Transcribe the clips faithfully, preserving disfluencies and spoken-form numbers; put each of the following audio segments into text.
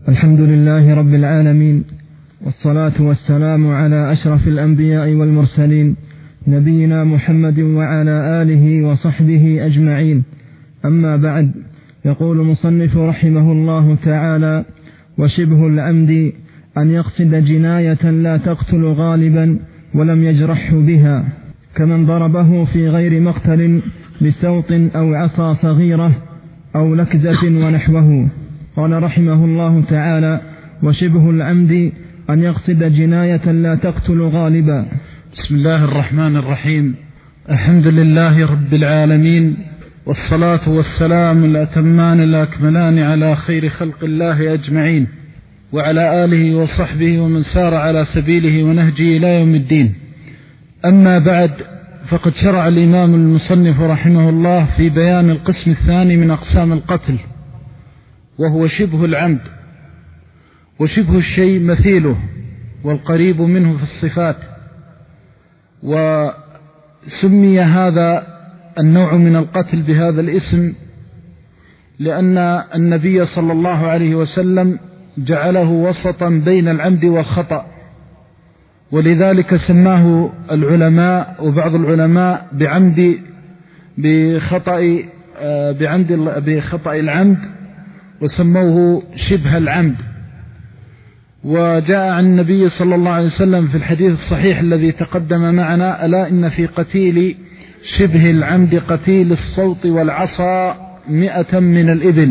الحمد لله رب العالمين، والصلاة والسلام على أشرف الأنبياء والمرسلين، نبينا محمد وعلى آله وصحبه أجمعين. أما بعد، يقول المصنف رحمه الله تعالى: وشبه العمد أن يقصد جناية لا تقتل غالبا ولم يجرح بها، كمن ضربه في غير مقتل بسوط أو عصا صغيرة أو لكزة ونحوه. قال رحمه الله تعالى: وشبه العمد أن يقصد جناية لا تقتل غالبا. بسم الله الرحمن الرحيم. الحمد لله رب العالمين، والصلاة والسلام الأتمان الأكملان على خير خلق الله أجمعين، وعلى آله وصحبه ومن سار على سبيله ونهجه إلى يوم الدين. أما بعد، فقد شرع الإمام المصنف رحمه الله في بيان القسم الثاني من أقسام القتل، وهو شبه العمد. وشبه الشيء مثيله والقريب منه في الصفات. وسمي هذا النوع من القتل بهذا الاسم لأن النبي صلى الله عليه وسلم جعله وسطا بين العمد والخطأ، ولذلك سماه العلماء وبعض العلماء بعمد بخطأ بعمد بخطأ العمد، وسموه شبه العمد. وجاء عن النبي صلى الله عليه وسلم في الحديث الصحيح الذي تقدم معنا: ألا إن في قتيل شبه العمد قتيل الصوت والعصا مئة من الإبل.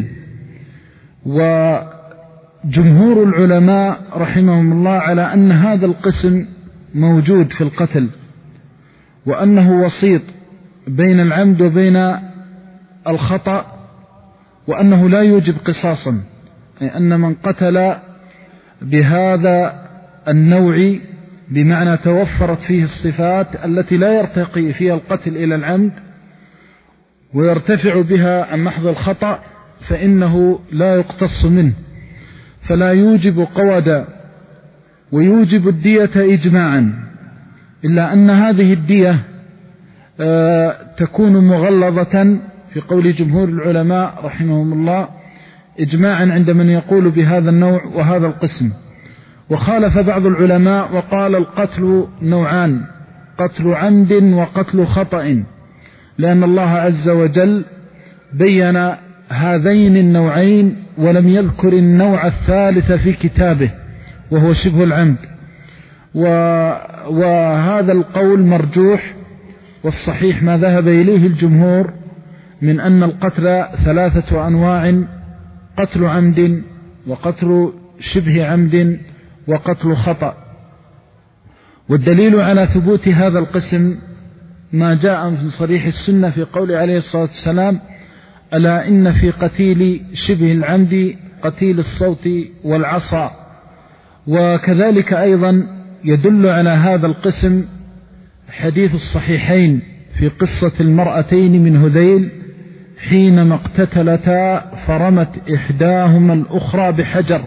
وجمهور العلماء رحمهم الله على أن هذا القسم موجود في القتل، وأنه وسيط بين العمد وبين الخطأ، وأنه لا يوجب قصاصا، يعني أن من قتل بهذا النوع بمعنى توفرت فيه الصفات التي لا يرتقي فيها القتل إلى العمد ويرتفع بها عن محض الخطأ، فإنه لا يقتص منه، فلا يوجب قودا ويوجب الدية إجماعا، إلا أن هذه الدية تكون مغلظة في قول جمهور العلماء رحمهم الله إجماعا عند من يقول بهذا النوع وهذا القسم. وخالف بعض العلماء وقال: القتل نوعان، قتل عمد وقتل خطأ، لأن الله عز وجل بين هذين النوعين ولم يذكر النوع الثالث في كتابه وهو شبه العمد. وهذا القول مرجوح، والصحيح ما ذهب إليه الجمهور من أن القتل ثلاثة أنواع: قتل عمد وقتل شبه عمد وقتل خطأ. والدليل على ثبوت هذا القسم ما جاء في صريح السنة في قول عليه الصلاة والسلام: ألا إن في قتيل شبه العمد قتيل الصوت والعصا. وكذلك أيضا يدل على هذا القسم حديث الصحيحين في قصة المرأتين من هذيل حينما اقتتلتا فرمت إحداهما الأخرى بحجر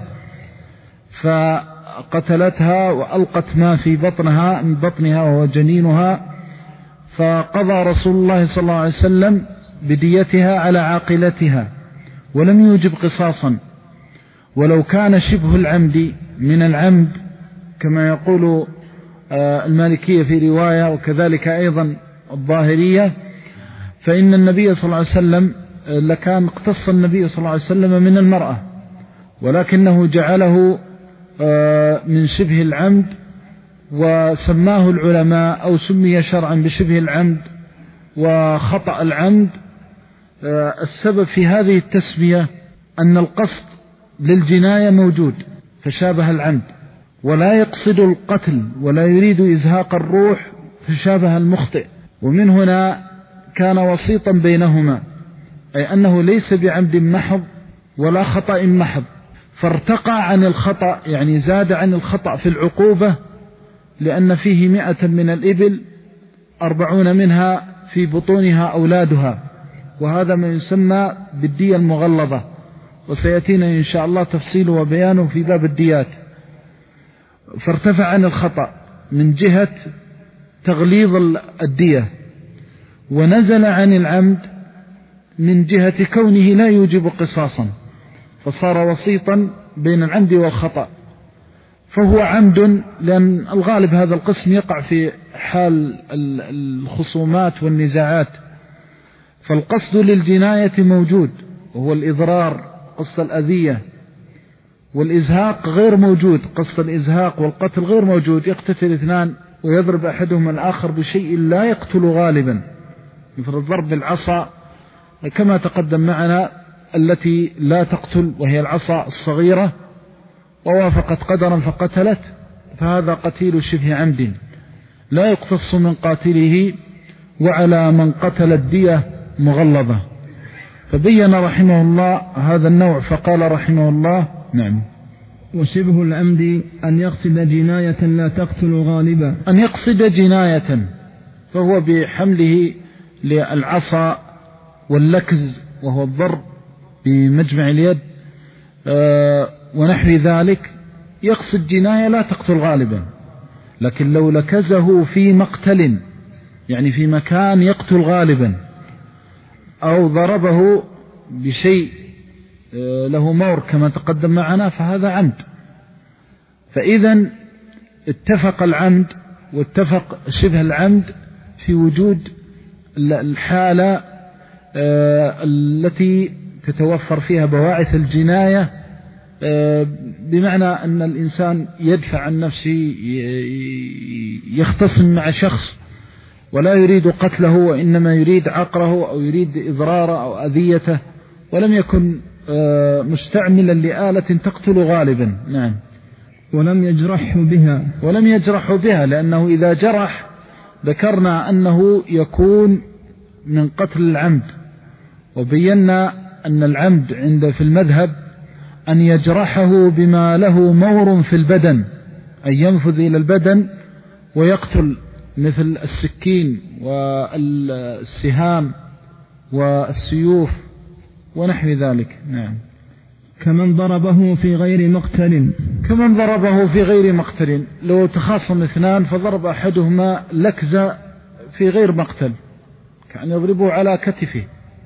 فقتلتها وألقت ما في بطنها من بطنها وهو جنينها، فقضى رسول الله صلى الله عليه وسلم بديتها على عاقلتها ولم يوجب قصاصا. ولو كان شبه العمد من العمد كما يقول المالكية في رواية وكذلك أيضا الظاهرية، فإن النبي صلى الله عليه وسلم لكان اقتص النبي صلى الله عليه وسلم من المرأة، ولكنه جعله من شبه العمد، وسماه العلماء أو سمي شرعا بشبه العمد وخطأ العمد. السبب في هذه التسمية أن القصد للجناية موجود فشابه العمد، ولا يقصد القتل ولا يريد إزهاق الروح فشابه المخطئ، ومن هنا كان وسيطا بينهما، أي أنه ليس بعمد محض ولا خطأ محض، فارتقى عن الخطأ، يعني زاد عن الخطأ في العقوبة، لأن فيه مئة من الإبل أربعون منها في بطونها أولادها، وهذا ما يسمى بالدية المغلظة، وسيأتينا إن شاء الله تفصيله وبيانه في باب الديات. فارتفع عن الخطأ من جهة تغليظ الدية، ونزل عن العمد من جهة كونه لا يوجب قصاصا، فصار وسيطا بين العمد والخطأ، فهو عمد، لأن الغالب هذا القسم يقع في حال الخصومات والنزاعات. فالقصد للجناية موجود وهو الإضرار، قصد الأذية، والإزهاق غير موجود، قصد الإزهاق والقتل غير موجود. يقتتل اثنان ويضرب أحدهم الآخر بشيء لا يقتل غالبا، مثل الضرب بالعصا كما تقدم معنا التي لا تقتل وهي العصا الصغيرة، ووافقت قدرا فقتلت، فهذا قتيل شبه عمد لا يقتص من قاتله، وعلى من قتل الدية مغلظة. فبين رحمه الله هذا النوع فقال رحمه الله: نعم. وشبه العمد أن يقصد جناية لا تقتل غالبا. أن يقصد جناية، فهو بحمله للعصا واللكز وهو الضرب بمجمع اليد أه ونحو ذلك، يقصد جناية لا تقتل غالبا. لكن لو لكزه في مقتل، يعني في مكان يقتل غالبا، أو ضربه بشيء له مور كما تقدم معنا، فهذا عمد. فإذا اتفق العمد واتفق شبه العمد في وجود الحالة التي تتوفر فيها بواعث الجناية، بمعنى أن الإنسان يدفع عن نفسه، يختصم مع شخص ولا يريد قتله وإنما يريد عقره أو يريد إضراره أو أذيته، ولم يكن مستعملا لآلة تقتل غالبا. نعم. ولم يجرح بها ولم يجرح بها لأنه إذا جرح ذكرنا أنه يكون من قتل العمد، وبينا أن العمد عند في المذهب أن يجرحه بما له مور في البدن، أن ينفذ إلى البدن ويقتل، مثل السكين والسهام والسيوف ونحو ذلك. نعم. كمن ضربه في غير مقتل كمن ضربه في غير مقتل، لو تخاصم اثنان فضرب أحدهما لكزة في غير مقتل، كأن يضربه على كتفه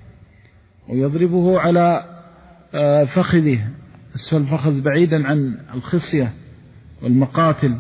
ويضربه على فخذه، أسفل الفخذ بعيدا عن الخصية والمقاتل،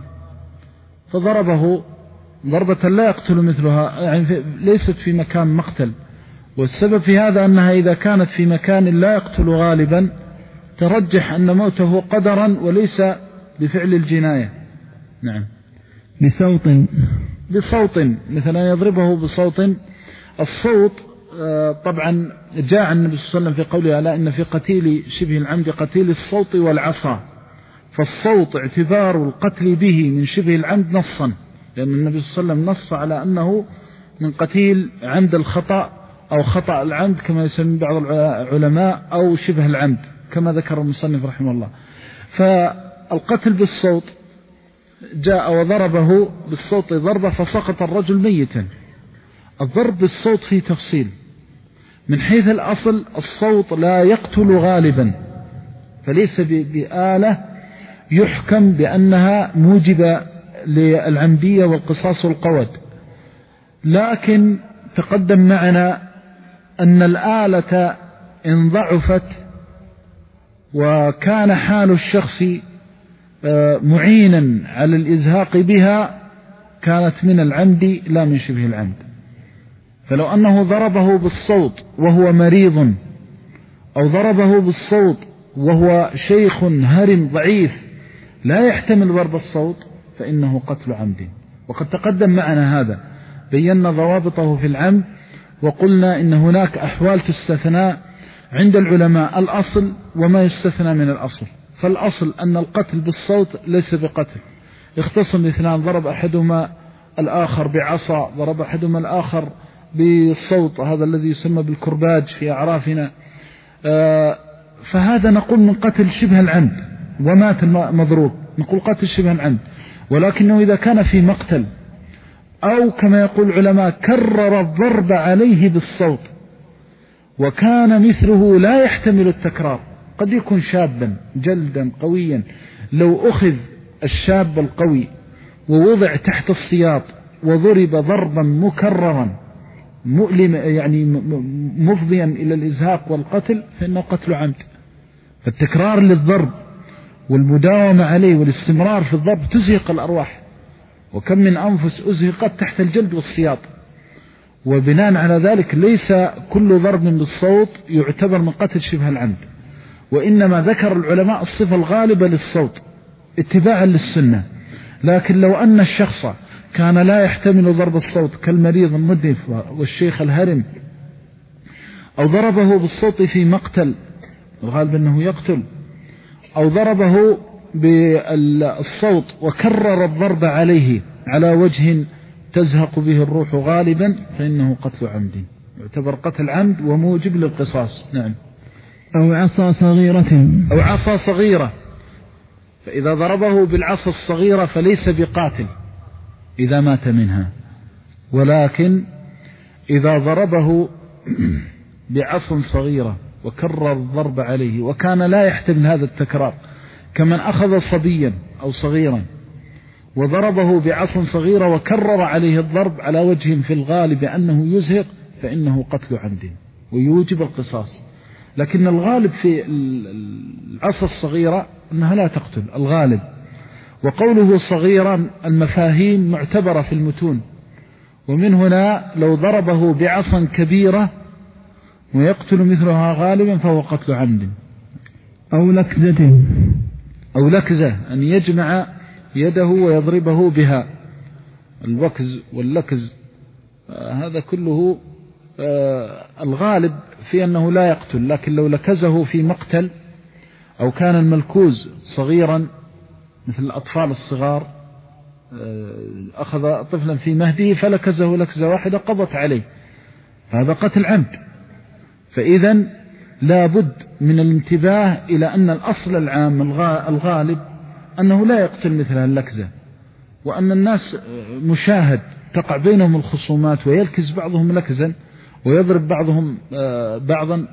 فضربه ضربة لا يقتل مثلها، يعني ليست في مكان مقتل. والسبب في هذا أنها إذا كانت في مكان لا يقتل غالبا ترجح أن موته قدرا وليس بفعل الجناية. نعم. بصوت بصوت مثلا يضربه بصوت. الصوت طبعا جاء عن النبي صلى الله عليه وسلم في قوله: ألا إن في قتيل شبه العمد قتيل الصوت والعصا. فالصوت اعتبار القتل به من شبه العمد نصا، لأن النبي صلى الله عليه وسلم نص على أنه من قتيل عمد الخطأ أو خطأ العمد كما يسمى بعض العلماء، أو شبه العمد كما ذكر المصنف رحمه الله. فالقتل بالصوت جاء وضربه بالصوت ضربة فسقط الرجل ميتا. الضرب بالصوت فيه تفصيل، من حيث الأصل الصوت لا يقتل غالبا، فليس بآلة يحكم بأنها موجبة للعمدية والقصاص والقود. لكن تقدم معنا أن الآلة إن ضعفت وكان حال الشخص معينا على الإزهاق بها كانت من العمد لا من شبه العمد. فلو أنه ضربه بالصوت وهو مريض، أو ضربه بالصوت وهو شيخ هرم ضعيف لا يحتمل ضرب الصوت، فإنه قتل عمد. وقد تقدم معنا هذا، بينا ضوابطه في العمد، وقلنا إن هناك أحوال تستثنى عند العلماء، الأصل وما يستثنى من الأصل. فالأصل أن القتل بالصوت ليس بقتل. اختصم اثنان، ضرب أحدهما الآخر بعصا، ضرب أحدهما الآخر بالصوت، هذا الذي يسمى بالكرباج في أعرافنا، فهذا نقول من قتل شبه العمد، ومات المضروب نقول قتل شبه العمد. ولكنه إذا كان في مقتل، أو كما يقول العلماء كرر الضرب عليه بالصوت وكان مثله لا يحتمل التكرار، قد يكون شابا جلدا قويا، لو أخذ الشاب القوي ووضع تحت السياط وضرب ضربا مكررا مؤلم، يعني مفضيا إلى الإزهاق والقتل، فإنه قتل عمد. فالتكرار للضرب والمداومة عليه والاستمرار في الضرب تزهق الأرواح، وكم من أنفس أزهقت تحت الجلد والسياط. وبناء على ذلك ليس كل ضرب بالصوت يعتبر من قتل شبه العمد، وإنما ذكر العلماء الصفة الغالبة للصوت اتباعا للسنة. لكن لو أن الشخص كان لا يحتمل ضرب الصوت كالمريض المدنف والشيخ الهرم، أو ضربه بالصوت في مقتل، الغالب أنه يقتل، أو ضربه بالصوت وكرر الضرب عليه على وجه تزهق به الروح غالبا، فإنه قتل عمد، يعتبر قتل عمد وموجب للقصاص. نعم. أو عصا صغيرة أو عصا صغيرة، فإذا ضربه بالعصا الصغيرة فليس بقاتل إذا مات منها، ولكن إذا ضربه بعصا صغيرة وكرر الضرب عليه وكان لا يحتمل هذا التكرار، كمن أخذ صبيا أو صغيرا وضربه بعصا صغيرة وكرر عليه الضرب على وجه في الغالب أنه يزهق، فإنه قتل عمد ويوجب القصاص. لكن الغالب في العصا الصغيرة أنها لا تقتل الغالب. وقوله صغيرا المفاهيم معتبرة في المتون، ومن هنا لو ضربه بعصا كبيرة ويقتل مثلها غالبا فهو قتل عمد. أو لكزة أو لكزة، أن يجمع يده ويضربه بها، الوكز واللكز آه هذا كله آه الغالب في أنه لا يقتل. لكن لو لكزه في مقتل، أو كان الملكوز صغيرا مثل الأطفال الصغار، آه أخذ طفلا في مهده فلكزه لكزة واحدة قضت عليه، فهذا قتل عمد. فإذا لا بد من الانتباه إلى أن الأصل العام الغالب أنه لا يقتل مثل اللكزة، وأن الناس مشاهد تقع بينهم الخصومات ويلكز بعضهم لكزا ويضرب بعضهم بعضا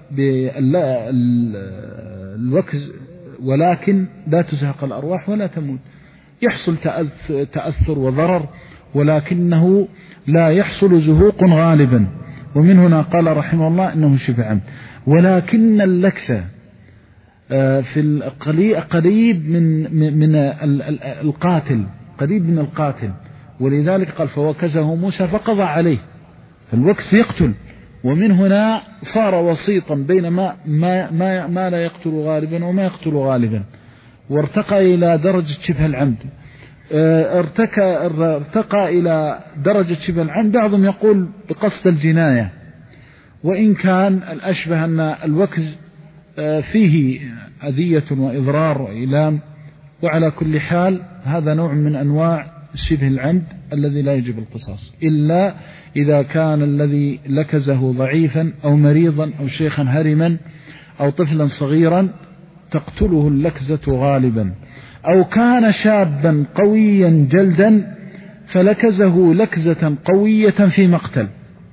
بالوكز، ولكن لا تزهق الأرواح ولا تموت. يحصل تأثر وضرر، ولكنه لا يحصل زهوق غالبا. ومن هنا قال رحمه الله إنه شبه عمد. ولكن اللكسة في القريب من من القاتل، قريب من القاتل، ولذلك قال فوكزه موسى فقضى عليه، فالوكس يقتل. ومن هنا صار وسيطا بين ما, ما, ما, ما لا يقتل غالبا وما يقتل غالبا، وارتقى إلى درجة شبه العمد. ارتقى, ارتقى إلى درجة شبه العمد. بعضهم يقول بقصد الجناية، وإن كان الأشبه أن الوكز فيه أذية وإضرار وإيلام، وعلى كل حال هذا نوع من أنواع شبه العمد الذي لا يجب القصاص، إلا إذا كان الذي لكزه ضعيفا أو مريضا أو شيخا هرما أو طفلا صغيرا تقتله اللكزة غالبا، أو كان شابا قويا جلدا فلكزه لكزة قوية في مقتل،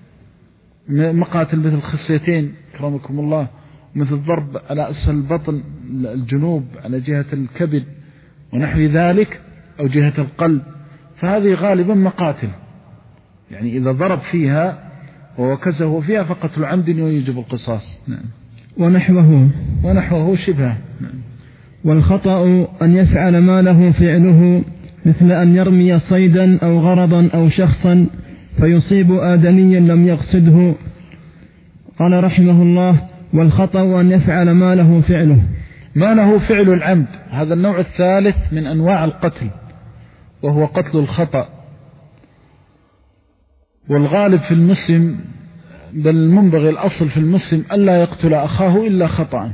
مقاتل مثل خصيتين كرمكم الله، مثل ضرب على أسفل البطن الجنوب على جهة الكبد ونحو ذلك، أو جهة القلب، فهذه غالبا مقاتل، يعني إذا ضرب فيها ووكزه فيها فقتل عمد ويجب القصاص. نعم. ونحوه ونحوه شبه. نعم. والخطأ أن يفعل ما له فعله، مثل أن يرمي صيدا أو غرضا أو شخصا فيصيب آدميا لم يقصده. قال رحمه الله: والخطأ أن يفعل ما له فعله. ما له فعل العمد هذا النوع الثالث من أنواع القتل، وهو قتل الخطأ. والغالب في المسلم، بل المنبغي الأصل في المسلم ألا يقتل أخاه إلا خطأ.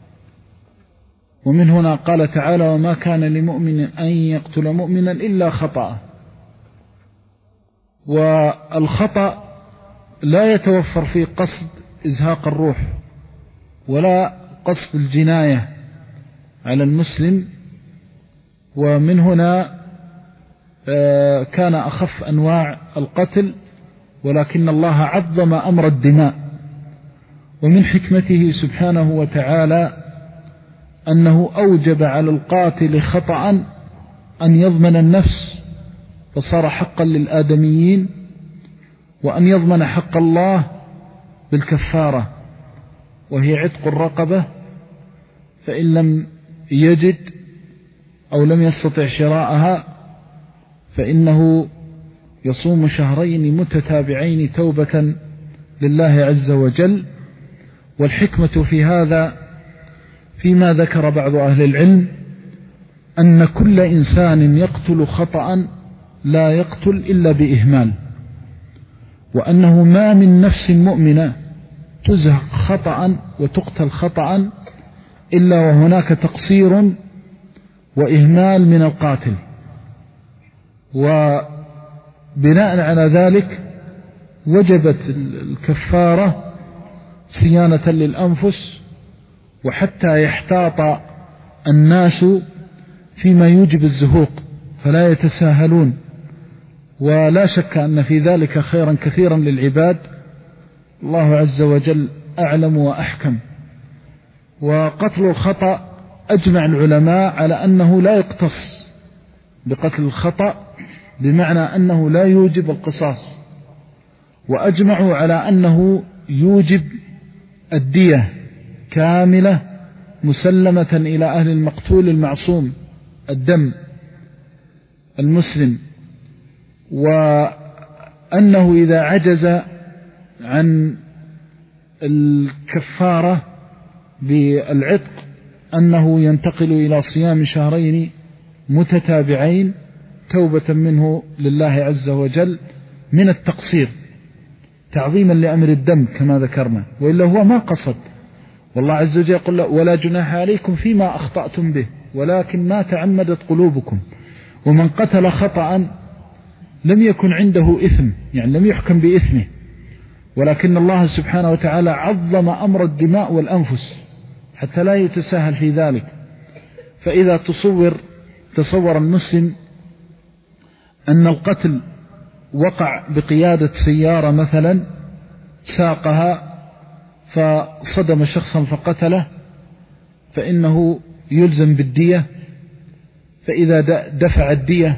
ومن هنا قال تعالى: وما كان لمؤمن أن يقتل مؤمنا إلا خطأ. والخطأ لا يتوفر فيه قصد إزهاق الروح ولا قصد الجناية على المسلم، ومن هنا كان أخف أنواع القتل، ولكن الله عظم أمر الدماء. ومن حكمته سبحانه وتعالى أنه أوجب على القاتل خطأ أن يضمن النفس، فصار حقا للآدميين، وأن يضمن حق الله بالكفارة وهي عتق الرقبة، فإن لم يجد أو لم يستطع شراءها فإنه يصوم شهرين متتابعين توبة لله عز وجل. والحكمة في هذا فيما ذكر بعض أهل العلم أن كل إنسان يقتل خطأ لا يقتل إلا بإهمال، وأنه ما من نفس مؤمنة تزهق خطأ وتقتل خطأ إلا وهناك تقصير وإهمال من القاتل. وبناء على ذلك وجبت الكفارة صيانة للأنفس، وحتى يحتاط الناس فيما يوجب الزهوق فلا يتساهلون. ولا شك أن في ذلك خيرا كثيرا للعباد، الله عز وجل أعلم وأحكم. وقتل الخطأ أجمع العلماء على أنه لا يقتص بقتل الخطأ، بمعنى أنه لا يوجب القصاص، وأجمعوا على أنه يوجب الدية كاملة مسلمة إلى أهل المقتول المعصوم الدم المسلم، وأنه إذا عجز عن الكفارة بالعتق أنه ينتقل إلى صيام شهرين متتابعين توبة منه لله عز وجل من التقصير تعظيما لأمر الدم كما ذكرنا، وإلا هو ما قصد. والله عز وجل يقول ولا جناح عليكم فيما أخطأتم به ولكن ما تعمدت قلوبكم. ومن قتل خطأ لم يكن عنده إثم، يعني لم يحكم بإثمه، ولكن الله سبحانه وتعالى عظم أمر الدماء والأنفس حتى لا يتساهل في ذلك. فإذا تصور تصور المسلم أن القتل وقع بقيادة سيارة مثلا ساقها فصدم شخصا فقتله، فإنه يلزم بالدية. فإذا دفع الدية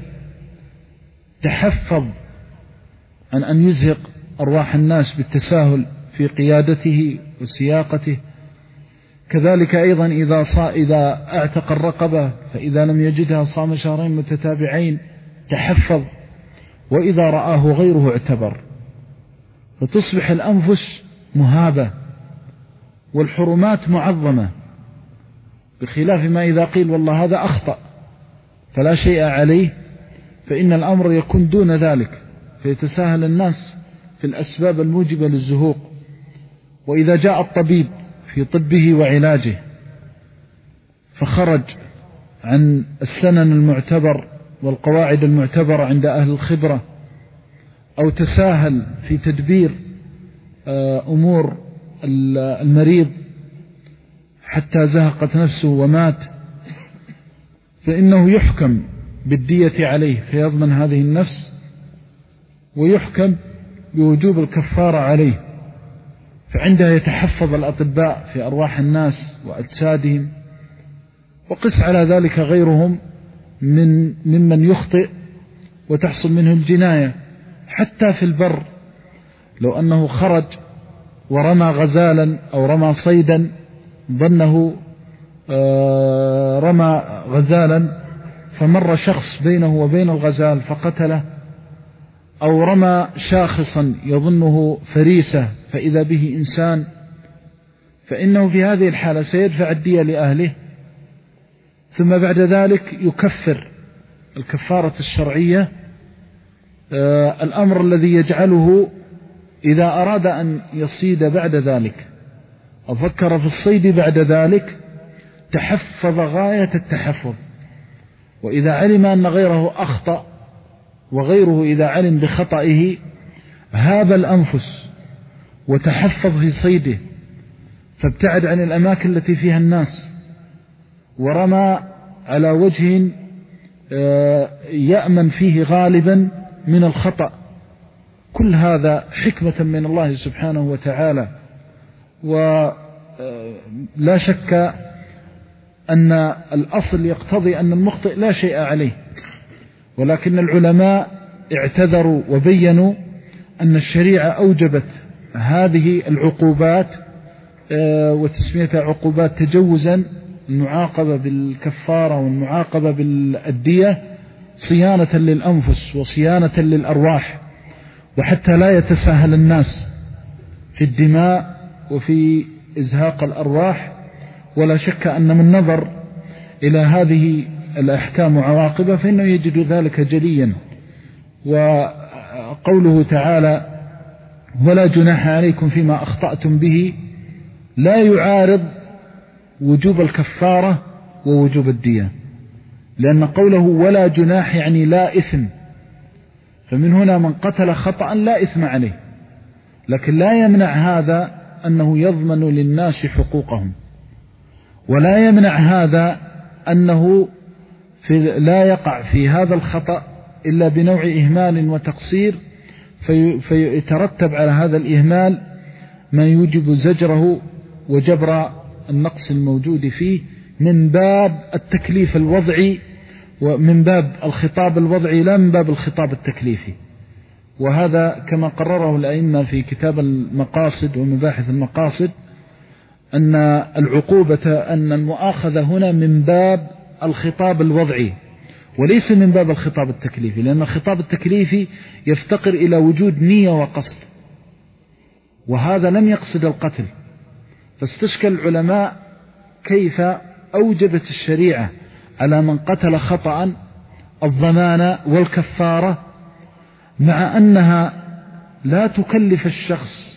تحفظ عن أن يزهق أرواح الناس بالتساهل في قيادته وسياقته. كذلك أيضا إذا صا إذا اعتق الرقبة فإذا لم يجدها صام شهرين متتابعين تحفظ، وإذا رآه غيره اعتبر. فتصبح الأنفس مهابة والحرمات معظمة، بخلاف ما إذا قيل والله هذا أخطأ فلا شيء عليه، فإن الأمر يكون دون ذلك، فيتساهل الناس في الأسباب الموجبة للزهوق. وإذا جاء الطبيب في طبه وعلاجه فخرج عن السنن المعتبر والقواعد المعتبرة عند أهل الخبرة، أو تساهل في تدبير أمور المريض حتى زهقت نفسه ومات، فإنه يحكم بالدية عليه فيضمن هذه النفس، ويحكم بوجوب الكفارة عليه. فعندها يتحفظ الأطباء في أرواح الناس وأجسادهم. وقس على ذلك غيرهم من ممن يخطئ وتحصل منه الجناية. حتى في البر لو أنه خرج ورمى غزالا أو رمى صيدا ظنه رمى غزالا فمر شخص بينه وبين الغزال فقتله، أو رمى شاخصا يظنه فريسة فإذا به إنسان، فإنه في هذه الحالة سيدفع الدية لأهله، ثم بعد ذلك يكفر الكفارة الشرعية. آه الأمر الذي يجعله إذا أراد أن يصيد بعد ذلك أو فكر في الصيد بعد ذلك تحفظ غاية التحفظ، وإذا علم أن غيره أخطأ وغيره إذا علم بخطئه هاب الأنفس وتحفظ في صيده، فابتعد عن الأماكن التي فيها الناس ورمى على وجه يأمن فيه غالبا من الخطأ. كل هذا حكمة من الله سبحانه وتعالى. ولا شك أن الأصل يقتضي أن المخطئ لا شيء عليه، ولكن العلماء اعتذروا وبينوا أن الشريعة أوجبت هذه العقوبات وتسميتها عقوبات تجوزا المعاقبة بالكفارة والمعاقبة بالأدية صيانة للأنفس وصيانة للأرواح، وحتى لا يتساهل الناس في الدماء وفي إزهاق الأرواح. ولا شك أن من نظر إلى هذه الأحكام وعواقبها فإنه يجد ذلك جليا. وقوله تعالى ولا جناح عليكم فيما أخطأتم به لا يعارض وجوب الكفارة ووجوب الدية، لأن قوله ولا جناح يعني لا إثم، فمن هنا من قتل خطأ لا إثم عليه، لكن لا يمنع هذا أنه يضمن للناس حقوقهم، ولا يمنع هذا أنه في لا يقع في هذا الخطأ إلا بنوع إهمال وتقصير في فيترتب على هذا الإهمال ما يوجب زجره وجبر النقص الموجود فيه من باب التكليف الوضعي ومن باب الخطاب الوضعي لا من باب الخطاب التكليفي. وهذا كما قرره الأئمة في كتاب المقاصد ومباحث المقاصد أن العقوبة أن المؤاخذة هنا من باب الخطاب الوضعي وليس من باب الخطاب التكليفي، لأن الخطاب التكليفي يفتقر إلى وجود نية وقصد، وهذا لم يقصد القتل. فاستشكل العلماء كيف أوجبت الشريعة على من قتل خطأ الضمان والكفارة مع أنها لا تكلف الشخص،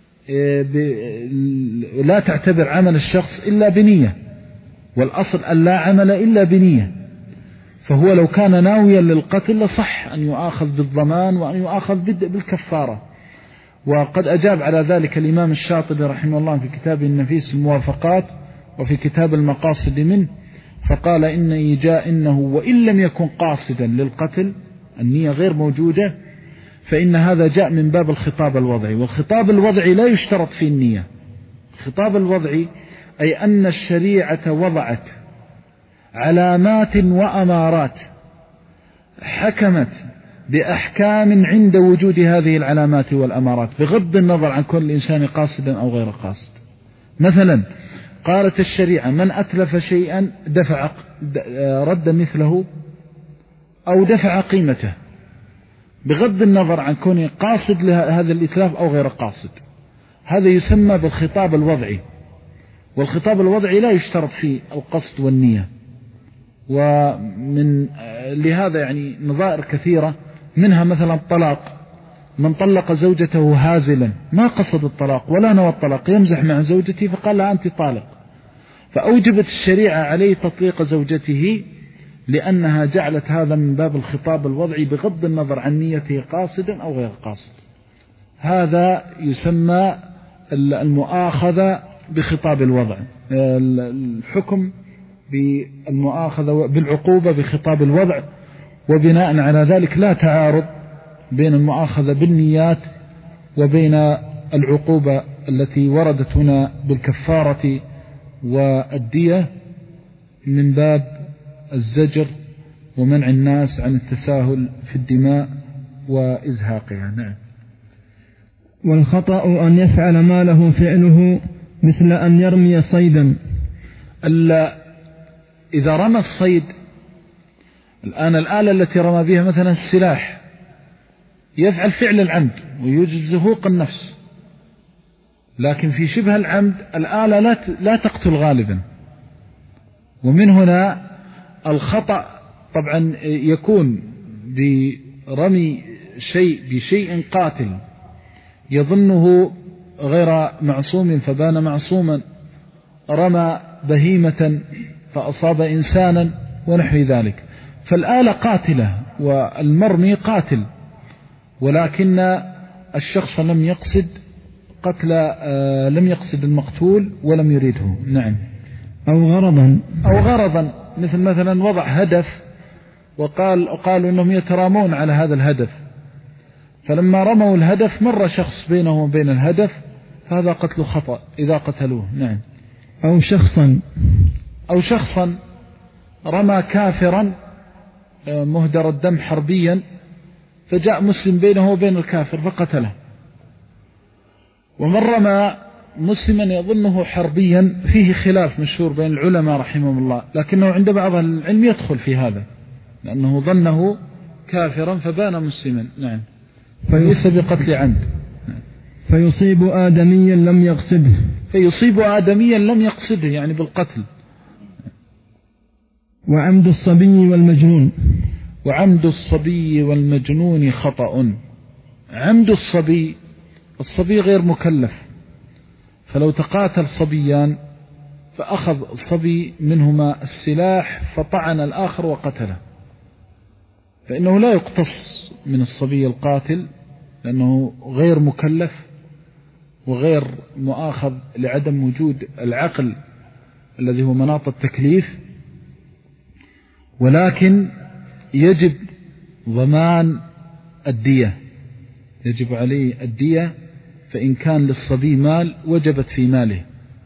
لا تعتبر عمل الشخص إلا بنية، والأصل أن لا عمل إلا بنية. فهو لو كان ناويا للقتل لصح أن يؤاخذ بالضمان وأن يؤاخذ بالكفارة. وقد أجاب على ذلك الإمام الشاطبي رحمه الله في كتابه النفيس الموافقات وفي كتاب المقاصد منه، فقال إن إيجاء إنه وإن لم يكن قاصدا للقتل، النية غير موجودة، فإن هذا جاء من باب الخطاب الوضعي. والخطاب الوضعي لا يشترط فيه النية. الخطاب الوضعي أي أن الشريعة وضعت علامات وأمارات حكمت بأحكام عند وجود هذه العلامات والأمارات بغض النظر عن كل إنسان قاصدا أو غير قاصد. مثلا قالت الشريعة من أتلف شيئا دفع رد مثله أو دفع قيمته بغض النظر عن كونه قاصد لهذا الإتلاف أو غير قاصد. هذا يسمى بالخطاب الوضعي. والخطاب الوضعي لا يشترط فيه القصد والنية. ومن لهذا يعني نظائر كثيرة، منها مثلا الطلاق، من طلق زوجته هازلا ما قصد الطلاق ولا نوى الطلاق، يمزح مع زوجته فقال لها أنت طالق، فأوجبت الشريعة عليه تطليق زوجته لأنها جعلت هذا من باب الخطاب الوضعي بغض النظر عن نيته قاصدا أو غير قاصد. هذا يسمى المؤاخذة بخطاب الوضع، الحكم بالمؤاخذة بالعقوبة بخطاب الوضع. وبناء على ذلك لا تعارض بين المؤاخذة بالنيات وبين العقوبة التي وردت هنا بالكفارة والدية من باب الزجر ومنع الناس عن التساهل في الدماء وإزهاقها. نعم. والخطأ أن يفعل ما له فعله مثل أن يرمي صيدا. إذا رمى الصيد الآن الآلة التي رمى بها مثلا السلاح يفعل فعل العمد ويوجد زهوق النفس، لكن في شبه العمد الآلة لا لا تقتل غالبا. ومن هنا الخطأ طبعا يكون برمي شيء بشيء قاتل يظنه غير معصوم فبان معصوما، رمى بهيمة فأصاب إنسانا ونحو ذلك، فالآلة قاتلة والمرمي قاتل، ولكن الشخص لم يقصد قتل، لم يقصد المقتول ولم يريده. نعم. أو غرضا أو غرضا مثل مثلا وضع هدف وقال قالوا أنهم يترامون على هذا الهدف، فلما رموا الهدف مر شخص بينه وبين الهدف، فهذا قتل خطأ إذا قتلوه. نعم. أو شخصا أو شخصا رمى كافرا مهدر الدم حربيا، فجاء مسلم بينه وبين الكافر فقتله. ومن رمى مسلما يظنه حربيا فيه خلاف مشهور بين العلماء رحمهم الله، لكنه عند بعض العلم يدخل في هذا لأنه ظنه كافرا فبان مسلما. نعم. فليس بقتل عمد. فيصيب آدميا لم يقصده فيصيب آدميا لم يقصده يعني بالقتل. وعمد الصبي والمجنون وعمد الصبي والمجنون خطأ. عمد الصبي، الصبي غير مكلف، فلو تقاتل صبيان فأخذ الصبي منهما السلاح فطعن الآخر وقتله، فإنه لا يقتص من الصبي القاتل لأنه غير مكلف وغير مؤاخذ لعدم وجود العقل الذي هو مناط التكليف، ولكن يجب ضمان الدية، يجب عليه الدية، فإن كان للصبي مال وجبت في ماله.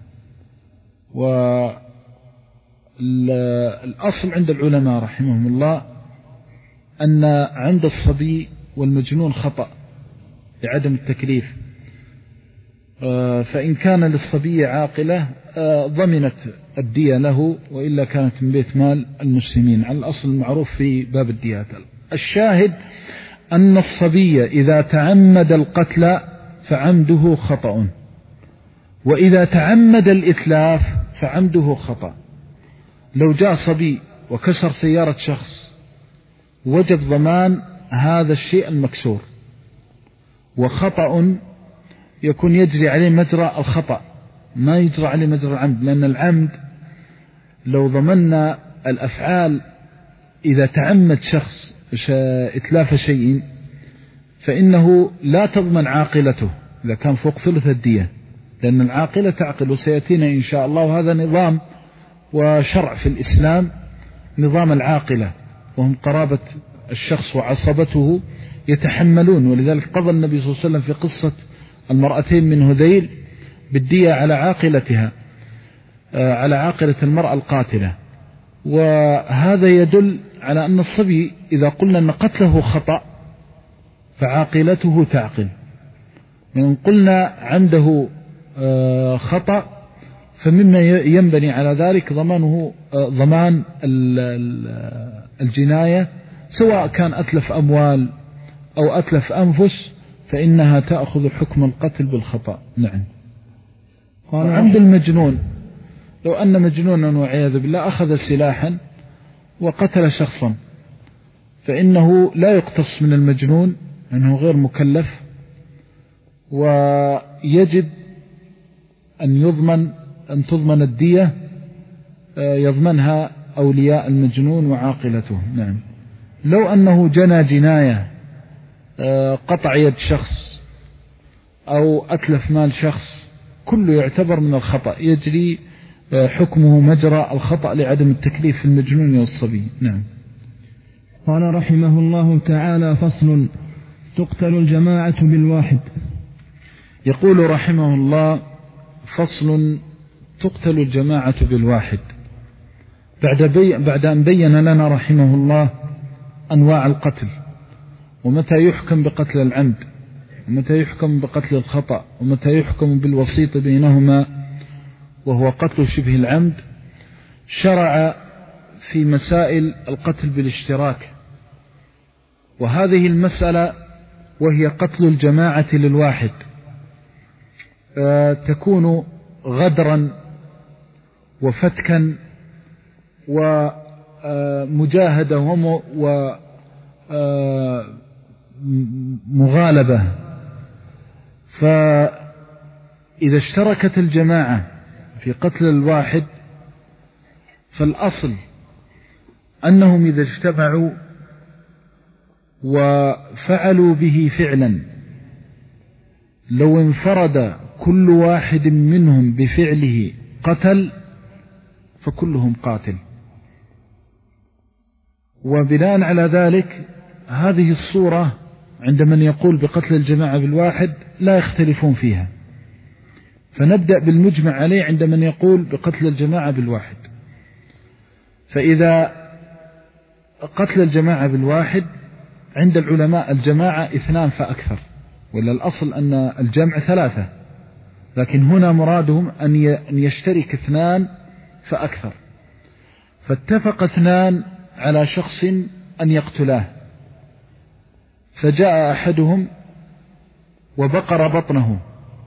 والأصل عند العلماء رحمهم الله أن عند الصبي والمجنون خطأ لعدم التكليف، فإن كان للصبي عاقلة ضمنت الدية له، وإلا كانت من بيت مال المسلمين على الأصل المعروف في باب الديات. الشاهد أن الصبي إذا تعمد القتل فعمده خطأ، وإذا تعمد الإتلاف فعمده خطأ. لو جاء صبي وكسر سيارة شخص وجب ضمان هذا الشيء المكسور، وخطأ يكون يجري عليه مجرى الخطأ ما يجرى عليه مجرى العمد، لأن العمد لو ضمننا الأفعال إذا تعمد شخص إتلاف شيء فإنه لا تضمن عاقلته إذا كان فوق ثلث الدية، لأن العاقلة تعقل، وسيأتينا إن شاء الله. وهذا نظام وشرع في الإسلام، نظام العاقلة، وهم قرابة الشخص وعصبته يتحملون. ولذلك قضى النبي صلى الله عليه وسلم في قصة المرأتين من هذيل بالدية على عاقلتها، على عاقلة المرأة القاتلة. وهذا يدل على أن الصبي إذا قلنا أن قتله خطأ فعاقلته تعقل، وإن قلنا عنده خطأ فمما ينبني على ذلك ضمانه ضمان الجناية، سواء كان أتلف أموال أو أتلف أنفس فإنها تأخذ حكم القتل بالخطأ. نعم. عند المجنون، لو أن مجنونا والعياذ بالله أخذ سلاحا وقتل شخصا فإنه لا يقتص من المجنون لأنه غير مكلف، ويجب أن يضمن أن تضمن الدية يضمنها أولياء المجنون وعاقلته. نعم. لو أنه جنى جناية قطع يد شخص أو أتلف مال شخص كله يعتبر من الخطأ، يجري حكمه مجرى الخطأ لعدم التكليف في المجنون والصبي. نعم. قال رحمه الله تعالى: فصل: تقتل الجماعة بالواحد. يقول رحمه الله: فصل: تقتل الجماعة بالواحد. بعد, بي بعد أن بين لنا رحمه الله أنواع القتل، ومتى يحكم بقتل العمد، ومتى يحكم بقتل الخطأ، ومتى يحكم بالوسيط بينهما وهو قتل شبه العمد، شرع في مسائل القتل بالاشتراك. وهذه المسألة وهي قتل الجماعة للواحد تكون غدرا وفتكا ومجاهدة ومغالبة. فإذا اشتركت الجماعة في قتل الواحد فالأصل أنهم إذا اجتمعوا وفعلوا به فعلا لو انفرد كل واحد منهم بفعله قتل فكلهم قاتل. وبناء على ذلك هذه الصورة عند من يقول بقتل الجماعة بالواحد لا يختلفون فيها، فنبدأ بالمجمع عليه عند من يقول بقتل الجماعة بالواحد. فإذا قتل الجماعة بالواحد عند العلماء الجماعة اثنان فأكثر، ولا الأصل أن الجمع ثلاثة، لكن هنا مرادهم أن يشترك اثنان فأكثر. فاتفق اثنان على شخص أن يقتلاه، فجاء أحدهم وبقر بطنه،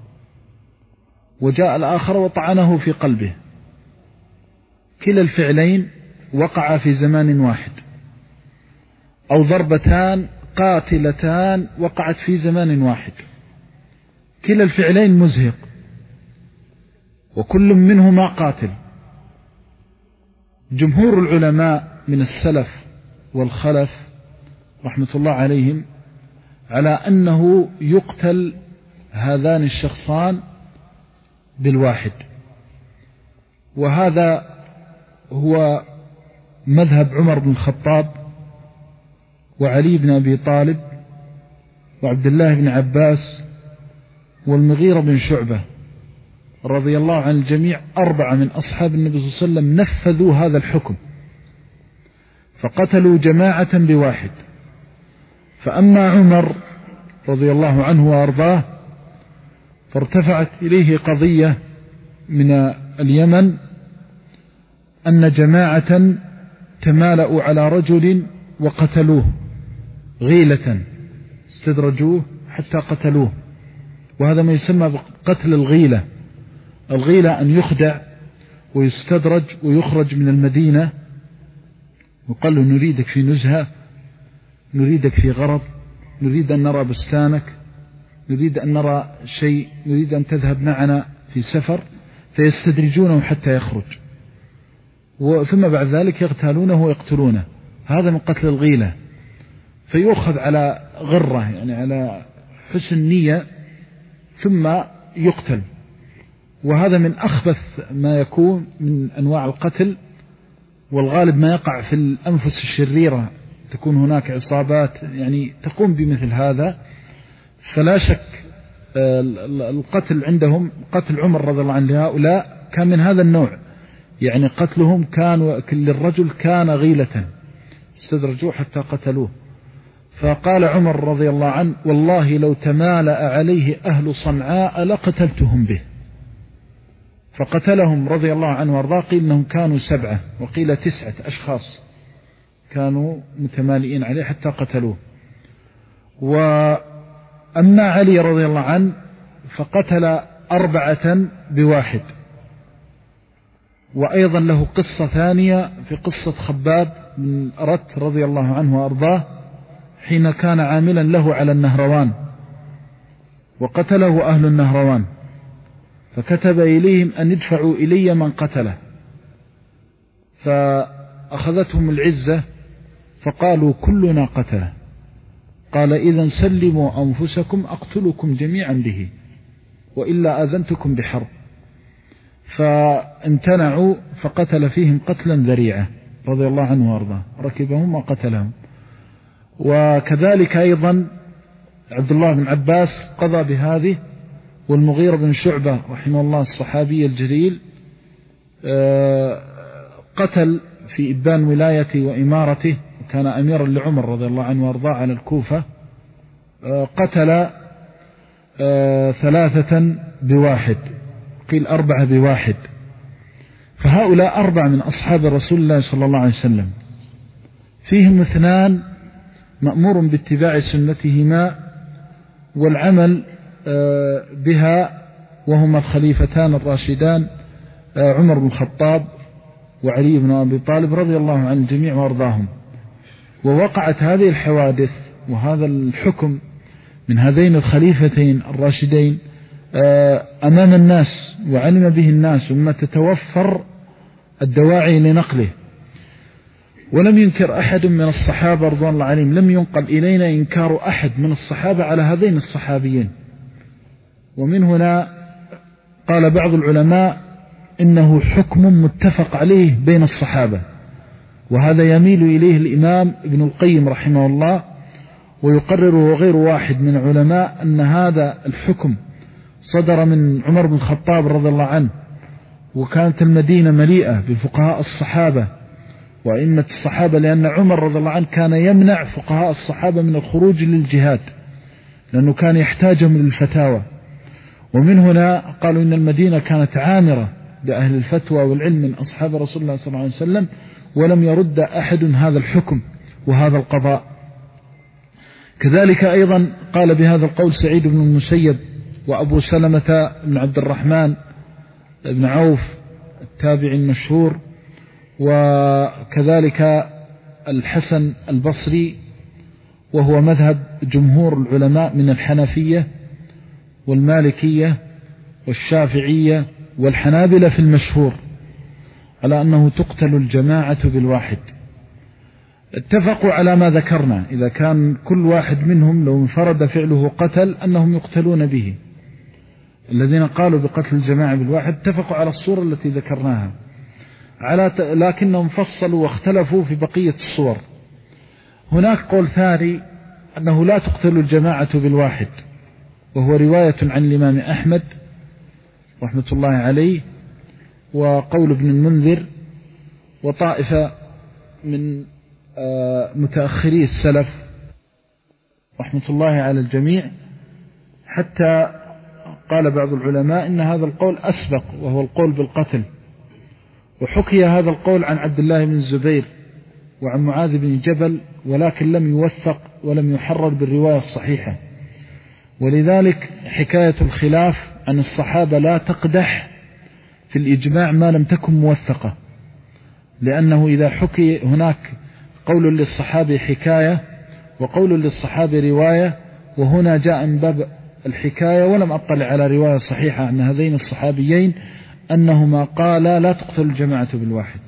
وجاء الآخر وطعنه في قلبه. كلا الفعلين وقع في زمان واحد، أو ضربتان قاتلتان وقعت في زمان واحد. كلا الفعلين مزهق، وكل منهما قاتل. جمهور العلماء من السلف والخلف رحمة الله عليهم على أنه يقتل هذان الشخصان بالواحد، وهذا هو مذهب عمر بن الخطاب وعلي بن أبي طالب وعبد الله بن عباس والمغيرة بن شعبة رضي الله عن الجميع. أربعة من أصحاب النبي صلى الله عليه وسلم نفذوا هذا الحكم، فقتلوا جماعة بواحد. فأما عمر رضي الله عنه وأرضاه فارتفعت إليه قضية من اليمن أن جماعة تمالأوا على رجل وقتلوه غيلة، استدرجوه حتى قتلوه، وهذا ما يسمى بقتل الغيلة. الغيلة أن يخدع ويستدرج ويخرج من المدينة وقال له نريدك في نزهة، نريدك في غرض، نريد أن نرى بستانك، نريد أن نرى شيء، نريد أن تذهب معنا في سفر، فيستدرجونه حتى يخرج، ثم بعد ذلك يغتالونه ويقتلونه. هذا من قتل الغيلة، فيؤخذ على غرة يعني على حسن نية ثم يقتل. وهذا من أخبث ما يكون من أنواع القتل، والغالب ما يقع في الأنفس الشريرة، تكون هناك عصابات يعني تقوم بمثل هذا. فلا شك القتل عندهم، قتل عمر رضي الله عنه لهؤلاء كان من هذا النوع، يعني قتلهم كان كل الرجل كان غيلة، استدرجوه حتى قتلوه. فقال عمر رضي الله عنه والله لو تمالأ عليه أهل صنعاء لقتلتهم به، فقتلهم رضي الله عنه وارضاه. قيل أنهم كانوا سبعة وقيل تسعة أشخاص كانوا متمالئين عليه حتى قتلوه. وأما علي رضي الله عنه فقتل أربعة بواحد. وأيضا له قصة ثانية في قصة خباب بن أرت رضي الله عنه وأرضاه، حين كان عاملا له على النهروان وقتله أهل النهروان، فكتب إليهم أن يدفعوا إلي من قتله، فأخذتهم العزة فقالوا كلنا قتله. قال إذن سلموا أنفسكم أقتلكم جميعا به، وإلا أذنتكم بحرب. فامتنعوا فقتل فيهم قتلا ذريعة رضي الله عنه وارضاه، ركبهم وقتلهم. وكذلك أيضا عبد الله بن عباس قضى بهذه، والمغيرة بن شعبة رحمه الله الصحابي الجليل قتل في إبان ولايته وإمارته، وكان أميرا لعمر رضي الله عنه وارضاه على الكوفة، قتل ثلاثة بواحد، قيل أربعة بواحد. فهؤلاء أربعة من أصحاب رسول الله صلى الله عليه وسلم، فيهم اثنان مأمور باتباع سنتهما والعمل بها، وهما الخليفتان الراشدان عمر بن الخطاب وعلي بن أبي طالب رضي الله عن الجميع وارضاهم. ووقعت هذه الحوادث وهذا الحكم من هذين الخليفتين الراشدين أمام الناس وعلم به الناس، وما تتوفر الدواعي لنقله. ولم ينكر أحد من الصحابة رضوان الله عليهم، لم ينقل إلينا إنكار أحد من الصحابة على هذين الصحابيين. ومن هنا قال بعض العلماء إنه حكم متفق عليه بين الصحابة، وهذا يميل إليه الإمام ابن القيم رحمه الله، ويقرره غير واحد من العلماء أن هذا الحكم صدر من عمر بن الخطاب رضي الله عنه، وكانت المدينة مليئة بفقهاء الصحابة وأئمة الصحابة، لأن عمر رضي الله عنه كان يمنع فقهاء الصحابة من الخروج للجهاد، لأنه كان يحتاجهم للفتاوى. ومن هنا قالوا إن المدينة كانت عامرة بأهل الفتوى والعلم من أصحاب رسول الله صلى الله عليه وسلم، ولم يرد أحد هذا الحكم وهذا القضاء. كذلك أيضا قال بهذا القول سعيد بن المسيب وأبو سلمة بن عبد الرحمن بن عوف التابعي المشهور، وكذلك الحسن البصري، وهو مذهب جمهور العلماء من الحنفية والمالكية والشافعية والحنابلة في المشهور، على أنه تقتل الجماعة بالواحد. اتفقوا على ما ذكرنا، إذا كان كل واحد منهم لو انفرد فعله قتل أنهم يقتلون به. الذين قالوا بقتل الجماعة بالواحد اتفقوا على الصورة التي ذكرناها، على ت... لكنهم فصلوا واختلفوا في بقية الصور. هناك قول ثاني أنه لا تقتل الجماعة بالواحد، وهو رواية عن الإمام أحمد رحمة الله عليه، وقول ابن المنذر وطائفة من متأخري السلف رحمة الله على الجميع، حتى قال بعض العلماء إن هذا القول أسبق، وهو القول بالقتل. وحكي هذا القول عن عبد الله بن الزبير وعن معاذ بن جبل، ولكن لم يوثق ولم يحرر بالرواية الصحيحة. ولذلك حكاية الخلاف عن الصحابة لا تقدح في الإجماع ما لم تكن موثقة، لأنه إذا حكي هناك قول للصحابي حكاية وقول للصحابي رواية، وهنا جاء من باب الحكاية، ولم أطلع على رواية صحيحة عن هذين الصحابيين أنهما قالا لا تقتل الجماعة بالواحد.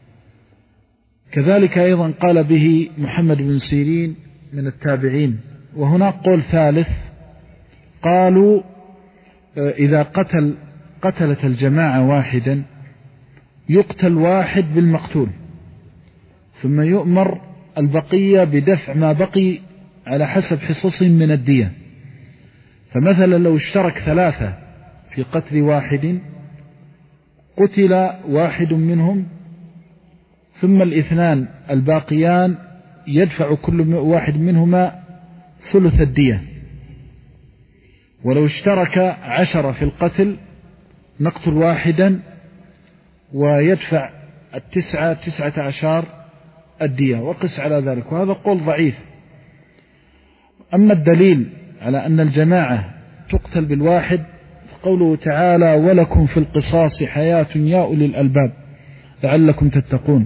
كذلك أيضا قال به محمد بن سيرين من التابعين. وهناك قول ثالث، قالوا إذا قتل قتلت الجماعة واحدا يقتل واحد بالمقتول، ثم يؤمر البقية بدفع ما بقي على حسب حصصهم من الدية. فمثلا لو اشترك ثلاثة في قتل واحد قتل واحد منهم، ثم الاثنان الباقيان يدفع كل واحد منهما ثلث الدية. ولو اشترك عشرة في القتل نقتل واحدا ويدفع التسعة تسعة عشر الدية، وقس على ذلك. وهذا قول ضعيف. أما الدليل على أن الجماعة تقتل بالواحد قوله تعالى ولكم في القصاص حياة يا أولي الألباب لعلكم تتقون.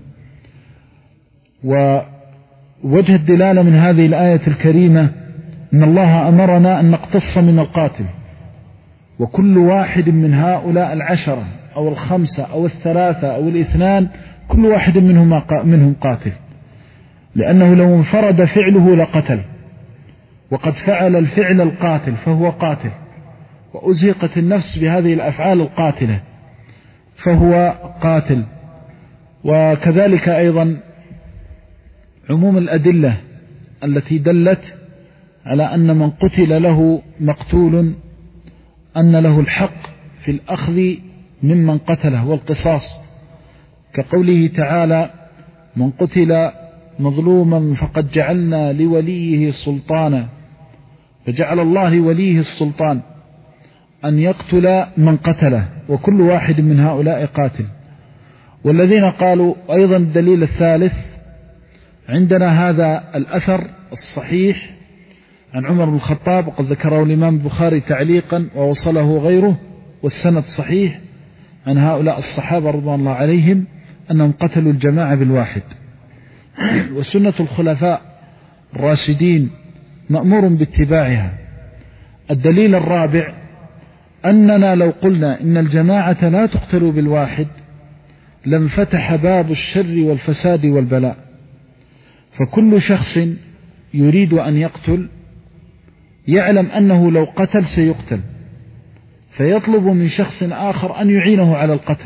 ووجه الدلالة من هذه الآية الكريمة أن الله أمرنا أن نقتص من القاتل، وكل واحد من هؤلاء العشرة أو الخمسة أو الثلاثة أو الاثنان كل واحد منهم منهم قاتل، لأنه لو انفرد فعله لقتل، وقد فعل الفعل القاتل فهو قاتل، وأزهقت النفس بهذه الأفعال القاتلة فهو قاتل. وكذلك أيضا عموم الأدلة التي دلت على أن من قتل له مقتول أن له الحق في الأخذ ممن قتله والقصاص، كقوله تعالى من قتل مظلوما فقد جعلنا لوليه سلطانا، فجعل الله لوليه السلطان أن يقتل من قتله، وكل واحد من هؤلاء قاتل. والذين قالوا أيضا الدليل الثالث عندنا هذا الأثر الصحيح عن عمر بن الخطاب، وقد ذكره الإمام البخاري تعليقا ووصله غيره، والسند صحيح عن هؤلاء الصحابة رضوان الله عليهم أنهم قتلوا الجماعة بالواحد. وسنة الخلفاء الراشدين مأمور باتباعها. الدليل الرابع أننا لو قلنا إن الجماعة لا تقتل بالواحد لانفتح باب الشر والفساد والبلاء، فكل شخص يريد أن يقتل يعلم أنه لو قتل سيقتل، فيطلب من شخص آخر أن يعينه على القتل،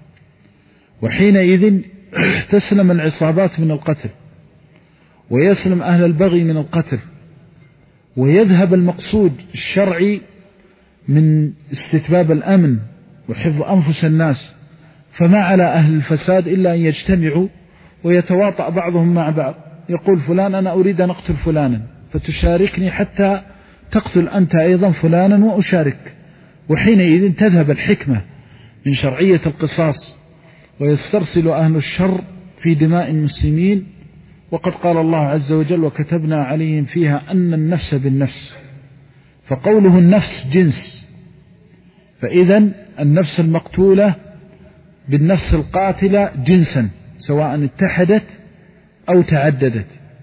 وحينئذ تسلم العصابات من القتل، ويسلم أهل البغي من القتل، ويذهب المقصود الشرعي من استتباب الأمن وحفظ أنفس الناس. فما على أهل الفساد إلا أن يجتمعوا ويتواطأ بعضهم مع بعض، يقول فلان أنا أريد أن أقتل فلانا فتشاركني حتى تقتل أنت أيضا فلانا وأشارك، وحينئذ تذهب الحكمة من شرعية القصاص ويسترسل أهل الشر في دماء المسلمين. وقد قال الله عز وجل: وكتبنا عليهم فيها أن النفس بالنفس. فقوله النفس جنس، فإذا النفس المقتولة بالنفس القاتلة جنسا سواء اتحدت أو تعددت.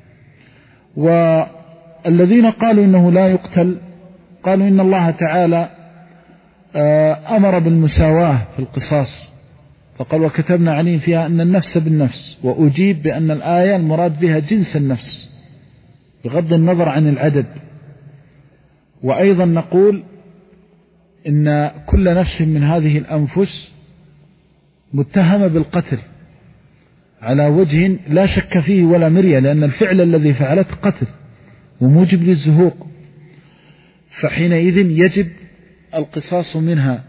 والذين قالوا إنه لا يقتل قالوا إن الله تعالى أمر بالمساواة في القصاص، فقال: وكتبنا عليهم فيها أن النفس بالنفس. وأجيب بأن الآية المراد بها جنس النفس بغض النظر عن العدد. وأيضا نقول إن كل نفس من هذه الأنفس متهمة بالقتل على وجه لا شك فيه ولا مرية، لأن الفعل الذي فعلته قتل وموجب للزهوق، فحينئذ يجب القصاص منها.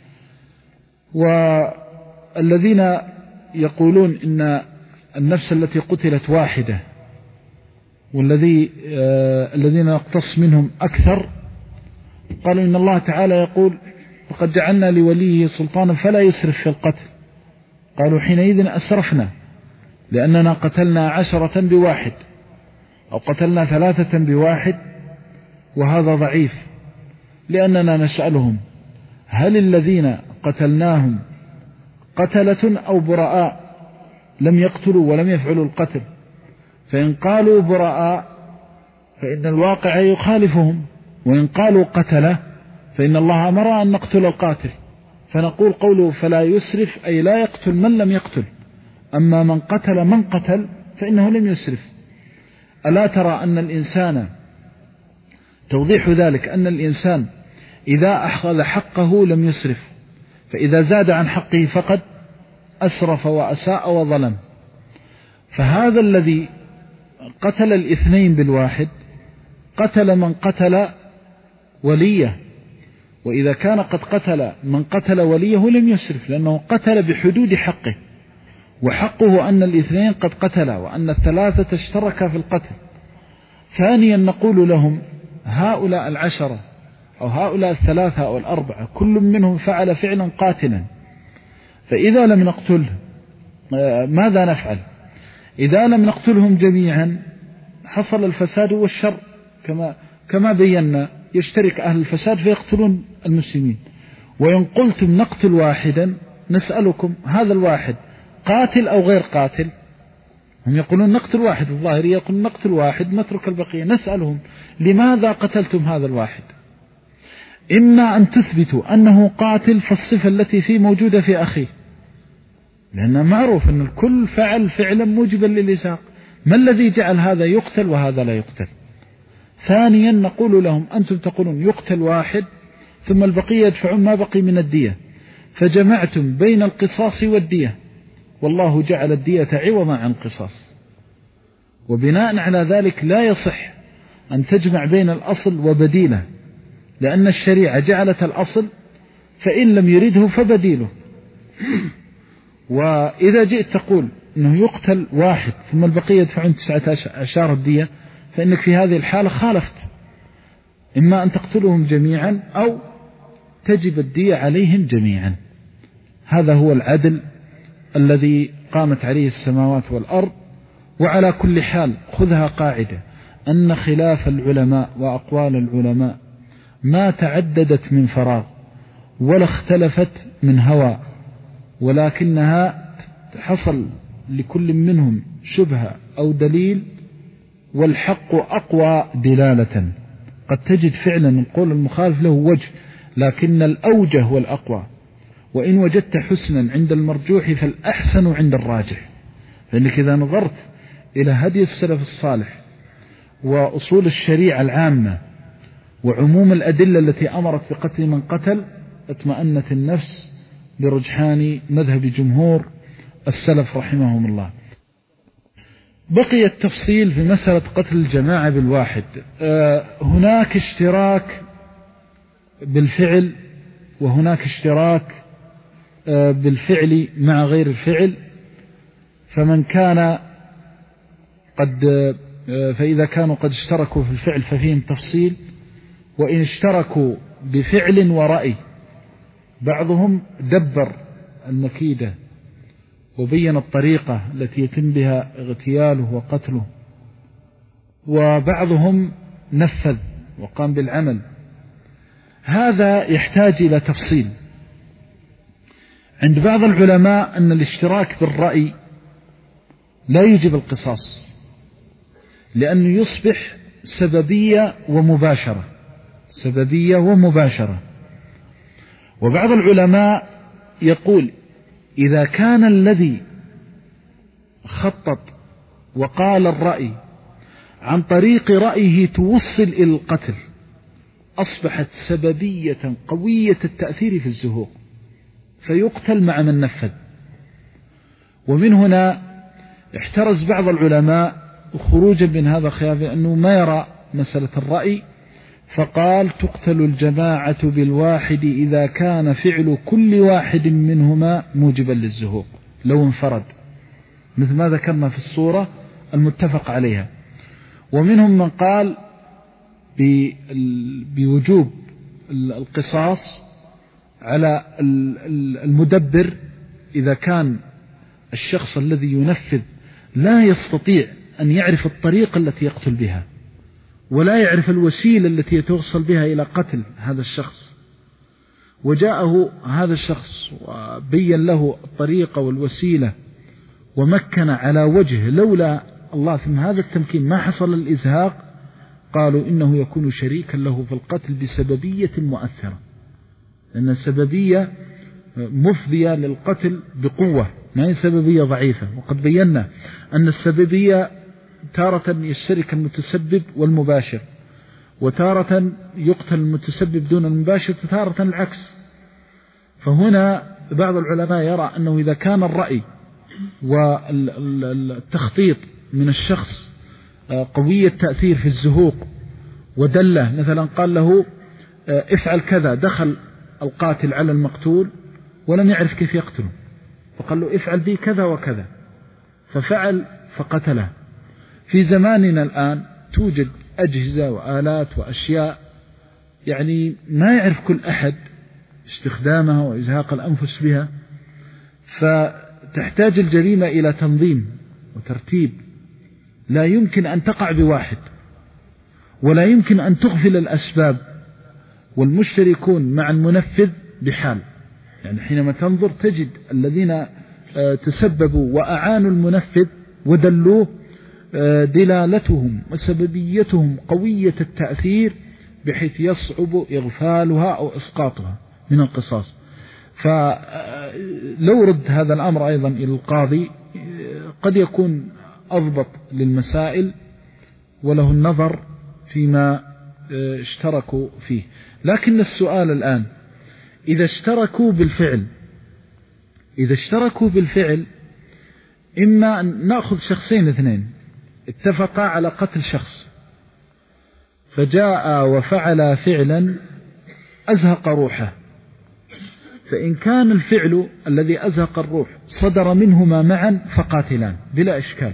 والذين يقولون إن النفس التي قتلت واحدة والذي آه الذين يقتص منهم أكثر قالوا إن الله تعالى يقول: فقد جعلنا لوليه سلطانا فلا يسرف في القتل. قالوا: حينئذ أسرفنا، لأننا قتلنا عشرة بواحد أو قتلنا ثلاثة بواحد، وهذا ضعيف، لأننا نسألهم: هل الذين قتلناهم قتلة أو براء لم يقتلوا ولم يفعلوا القتل؟ فإن قالوا براء فإن الواقع يخالفهم، وإن قالوا قتلة فإن الله أمر أن نقتل القاتل. فنقول قوله فلا يسرف أي لا يقتل من لم يقتل، أما من قتل من قتل فإنه لم يسرف. ألا ترى أن الإنسان، توضيح ذلك أن الإنسان إذا أخذ حقه لم يسرف، فإذا زاد عن حقه فقد أسرف وأساء وظلم. فهذا الذي قتل الاثنين بالواحد قتل من قتل وليه، وإذا كان قد قتل من قتل وليه لم يسرف، لأنه قتل بحدود حقه، وحقه أن الاثنين قد قتلا وأن الثلاثة اشتركا في القتل. ثانيا نقول لهم: هؤلاء العشرة أو هؤلاء الثلاثة أو الأربعة كل منهم فعل فعلا قاتلا، فإذا لم نقتلهم ماذا نفعل؟ إذا لم نقتلهم جميعا حصل الفساد والشر، كما كما بينا، يشترك أهل الفساد فيقتلون المسلمين. وإن قلتم نقتل واحدا نسألكم: هذا الواحد قاتل أو غير قاتل؟ هم يقولون نقتل واحد، الظاهر يقول نقتل واحد نترك البقية. نسألهم: لماذا قتلتم هذا الواحد؟ إما أن تثبتوا أنه قاتل فالصفة التي فيه موجودة في أخيه، لأن معروف أن الكل فعل فعلا موجبا للإساق، ما الذي جعل هذا يقتل وهذا لا يقتل؟ ثانيا نقول لهم: أنتم تقولون يقتل واحد ثم البقية يدفعون ما بقي من الدية، فجمعتم بين القصاص والدية، والله جعل الدية عوضا عن القصاص، وبناء على ذلك لا يصح أن تجمع بين الأصل وبديله، لأن الشريعة جعلت الأصل فإن لم يرده فبديله. وإذا جئت تقول أنه يقتل واحد ثم البقية يدفعون تسعة عشر الدية، فإنك في هذه الحالة خالفت، إما أن تقتلهم جميعا أو تجب الدية عليهم جميعا. هذا هو العدل الذي قامت عليه السماوات والأرض. وعلى كل حال خذها قاعدة أن خلاف العلماء وأقوال العلماء ما تعددت من فراغ ولا اختلفت من هوى، ولكنها حصل لكل منهم شبهة أو دليل، والحق أقوى دلالة. قد تجد فعلا القول المخالف له وجه، لكن الأوجه والأقوى. وإن وجدت حسنا عند المرجوح فالأحسن عند الراجح، فإنك إذا نظرت إلى هدي السلف الصالح وأصول الشريعة العامة وعموم الأدلة التي أمرت بقتل من قتل، اطمأنت النفس برجحان مذهب جمهور السلف رحمهم الله. بقي التفصيل في مسألة قتل الجماعة بالواحد. هناك اشتراك بالفعل وهناك اشتراك بالفعل مع غير الفعل، فمن كان قد فإذا كانوا قد اشتركوا في الفعل ففيهم تفصيل، وإن اشتركوا بفعل ورأي بعضهم دبر المكيدة وبين الطريقة التي يتم بها اغتياله وقتله، وبعضهم نفذ وقام بالعمل. هذا يحتاج إلى تفصيل. عند بعض العلماء أن الاشتراك بالرأي لا يجب القصاص، لأنه يصبح سببية ومباشرة سببية ومباشرة. وبعض العلماء يقول إذا كان الذي خطط وقال الرأي عن طريق رأيه توصل إلى القتل أصبحت سببية قوية التأثير في الزهوق، فيقتل مع من نفذ. ومن هنا احترز بعض العلماء خروجا من هذا الخلاف أنه ما يرى مسألة الرأي، فقال تقتل الجماعة بالواحد إذا كان فعل كل واحد منهما موجبا للزهوق لو انفرد، مثل ما ذكرنا في الصورة المتفق عليها. ومنهم من قال بوجوب القصاص على المدبر إذا كان الشخص الذي ينفذ لا يستطيع أن يعرف الطريقة التي يقتل بها، ولا يعرف الوسيلة التي يتوصل بها إلى قتل هذا الشخص، وجاءه هذا الشخص وبين له الطريقة والوسيلة ومكن على وجه لولا الله ثم هذا التمكين ما حصل الإزهاق، قالوا إنه يكون شريكا له في القتل بسببية مؤثرة، لأن السببية مفضية للقتل بقوة، ما هي سببية ضعيفة. وقد بينا أن السببية تارة يشترك المتسبب والمباشر، وتارة يقتل المتسبب دون المباشر، وتارة العكس. فهنا بعض العلماء يرى أنه إذا كان الرأي والتخطيط من الشخص قوي التأثير في الزهوق ودله، مثلا قال له افعل كذا، دخل القاتل على المقتول ولم يعرف كيف يقتله، فقال له افعل بي كذا وكذا، ففعل فقتله. في زماننا الآن توجد أجهزة وآلات وأشياء يعني ما يعرف كل أحد استخدامها وإزهاق الأنفس بها، فتحتاج الجريمة إلى تنظيم وترتيب، لا يمكن أن تقع بواحد، ولا يمكن أن تغفل الأسباب والمشتركون مع المنفذ بحال. يعني حينما تنظر تجد الذين تسببوا وأعانوا المنفذ ودلوه دلالتهم وسببيتهم قوية التأثير بحيث يصعب إغفالها أو إسقاطها من القصاص. فلو رد هذا الأمر أيضا إلى القاضي قد يكون أضبط للمسائل وله النظر فيما اشتركوا فيه. لكن السؤال الآن إذا اشتركوا بالفعل إذا اشتركوا بالفعل إما أن نأخذ شخصين اثنين اتفقا على قتل شخص، فجاء وفعل فعلا أزهق روحه، فإن كان الفعل الذي أزهق الروح صدر منهما معا فقاتلان بلا إشكال.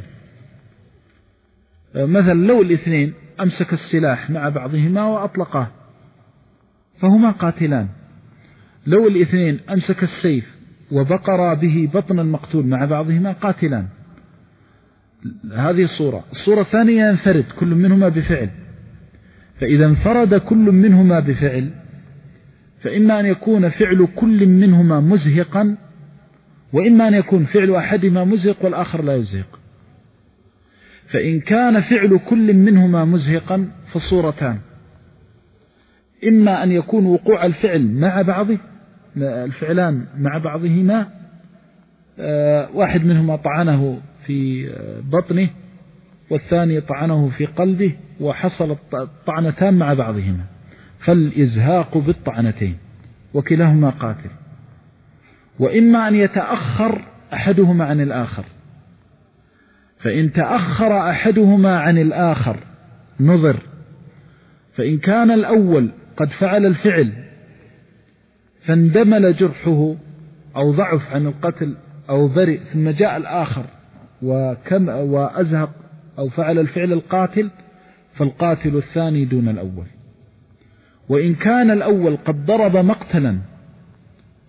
مثلا لو الاثنين أمسك السلاح مع بعضهما وأطلقاه فهما قاتلان، لو الاثنين أمسك السيف وبقر به بطن المقتول مع بعضهما قاتلان. هذه صورة. الصورة الثانية ينفرد كل منهما بفعل، فإذا انفرد كل منهما بفعل فإما أن يكون فعل كل منهما مزهقا، وإما أن يكون فعل أحدهما مزهق والآخر لا يزهق. فإن كان فعل كل منهما مزهقا فصورتان، إما أن يكون وقوع الفعل مع بعضه الفعلان مع بعضهما، واحد منهما طعنه في بطنه والثاني طعنه في قلبه وحصل الطعنتان مع بعضهما، فالإزهاق بالطعنتين وكلاهما قاتل. وإما أن يتأخر أحدهما عن الآخر، فإن تأخر أحدهما عن الآخر نظر، فإن كان الأول قد فعل الفعل فاندمل جرحه أو ضعف عن القتل أو برئ، ثم جاء الآخر وكم وأزهق أو فعل الفعل القاتل، فالقاتل الثاني دون الأول. وإن كان الأول قد ضرب مقتلا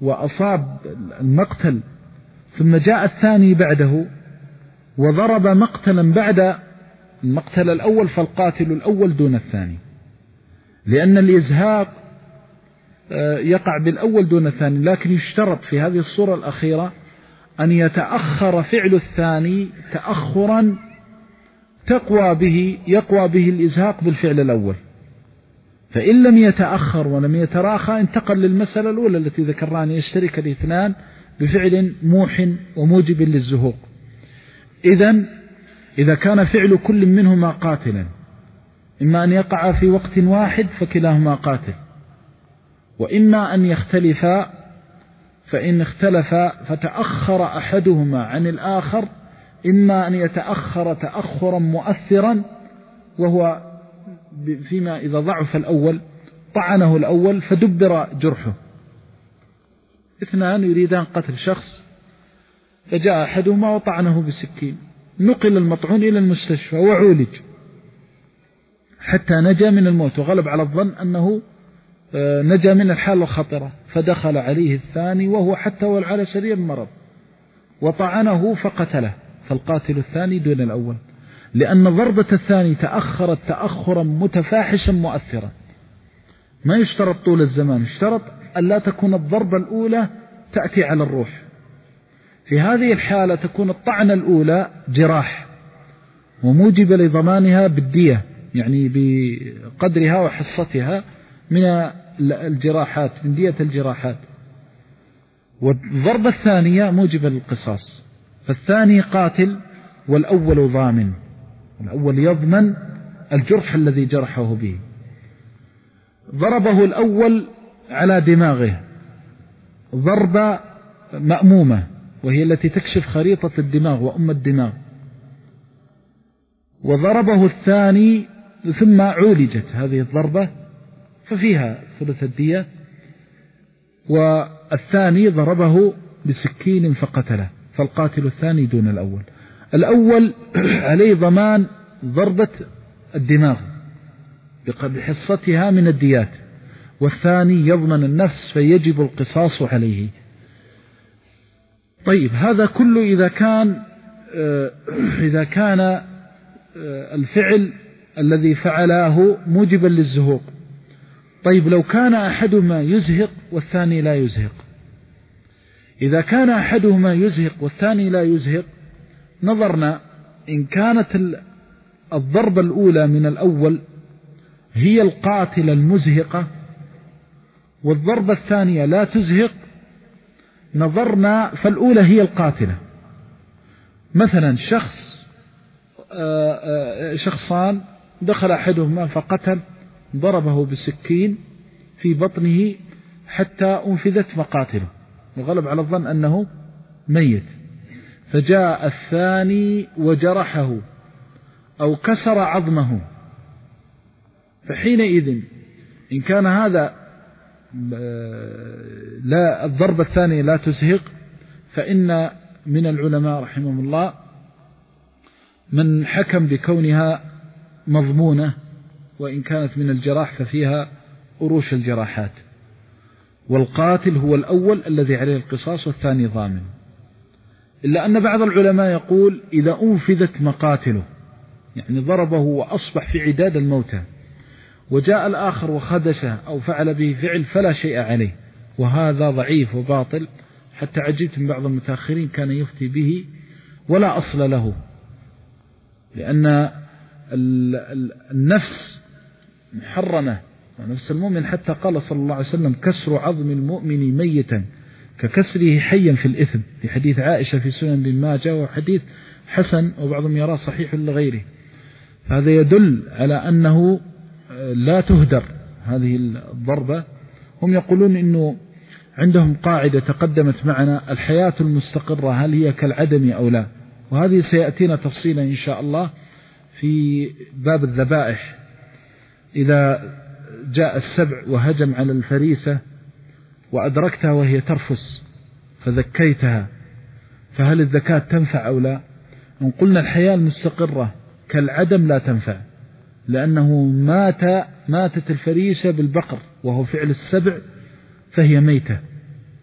وأصاب المقتل ثم جاء الثاني بعده وضرب مقتلا بعد المقتل الأول، فالقاتل الأول دون الثاني، لأن الإزهاق يقع بالأول دون الثاني. لكن يشترط في هذه الصورة الأخيرة أن يتأخر فعل الثاني تأخرا تقوى به يقوى به الإزهاق بالفعل الأول، فإن لم يتأخر ولم يتراخى انتقل للمسألة الأولى التي ذكرنا، أن يشترك الاثنان بفعل موح وموجب للزهوق. إذن إذا كان فعل كل منهما قاتلا، إما أن يقع في وقت واحد فكلاهما قاتل، وإما أن يختلفا، فإن اختلفا فتأخر أحدهما عن الآخر إما أن يتأخر تأخرا مؤثرا، وهو فيما إذا ضعف الأول طعنه الأول فدبر جرحه. اثنان يريدان قتل شخص فجاء أحدهما وطعنه بسكين، نقل المطعون إلى المستشفى وعولج حتى نجا من الموت، وغلب على الظن أنه نجا من الحالة الخطرة، فدخل عليه الثاني وهو حتى والعلى سرير المرض وطعنه فقتله، فالقاتل الثاني دون الأول، لأن ضربة الثاني تأخرت تأخرا متفاحشا مؤثرا. ما يشترط طول الزمان، يشترط أن لا تكون الضربة الأولى تأتي على الروح. في هذه الحالة تكون الطعنة الأولى جراح وموجب لضمانها بالدية، يعني بقدرها وحصتها من الجراحات، من دية الجراحات. والضربة الثانية موجبة للقصاص، فالثاني قاتل والأول ضامن، الأول يضمن الجرح الذي جرحه به. ضربه الأول على دماغه ضربة مأمومة، وهي التي تكشف خريطة الدماغ وأم الدماغ، وضربه الثاني ثم عولجت هذه الضربة ففيها ثلث الدية، والثاني ضربه بسكين فقتله، فالقاتل الثاني دون الأول. الأول عليه ضمان ضربة الدماغ بحصتها من الديات، والثاني يضمن النفس فيجب القصاص عليه. طيب، هذا كله إذا كان إذا كان الفعل الذي فعله موجبا للزهوق. طيب، لو كان أحدهما يزهق والثاني لا يزهق، إذا كان أحدهما يزهق والثاني لا يزهق، نظرنا إن كانت الضربة الأولى من الأول هي القاتلة المزهقة والضربة الثانية لا تزهق، نظرنا فالأولى هي القاتلة. مثلا شخص شخصان دخل أحدهما فقتل، ضربه بسكين في بطنه حتى أنفذت مقاتله وغلب على الظن أنه ميت، فجاء الثاني وجرحه أو كسر عظمه، فحينئذ إن كان هذا لا الضربة الثانية لا تزهق، فإن من العلماء رحمهم الله من حكم بكونها مضمونة، وإن كانت من الجراح ففيها أروش الجراحات، والقاتل هو الأول الذي عليه القصاص والثاني ضامن. إلا أن بعض العلماء يقول إذا أنفذت مقاتله، يعني ضربه وأصبح في عداد الموتى، وجاء الآخر وخدشه أو فعل به فعل فلا شيء عليه، وهذا ضعيف وباطل، حتى عجبت من بعض المتأخرين كان يفتي به ولا أصل له، لأن النفس محرمة ونفس المؤمن، حتى قال صلى الله عليه وسلم كسر عظم المؤمن ميتا ككسره حيا في الإثم، في حديث عائشة في سنن بن ماجه، وحديث حسن وبعضهم يراه صحيح لغيره. هذا يدل على أنه لا تهدر هذه الضربة. هم يقولون إنه عندهم قاعدة تقدمت معنا، الحياة المستقرة هل هي كالعدم أو لا، وهذه سيأتينا تفصيلا إن شاء الله في باب الذبائح. إذا جاء السبع وهجم على الفريسة وأدركتها وهي ترفس فذكيتها، فهل الذكاة تنفع أو لا؟ إن قلنا الحياة المستقرة كالعدم لا تنفع، لأنه مات ماتت الفريسة بالبقر وهو فعل السبع فهي ميتة،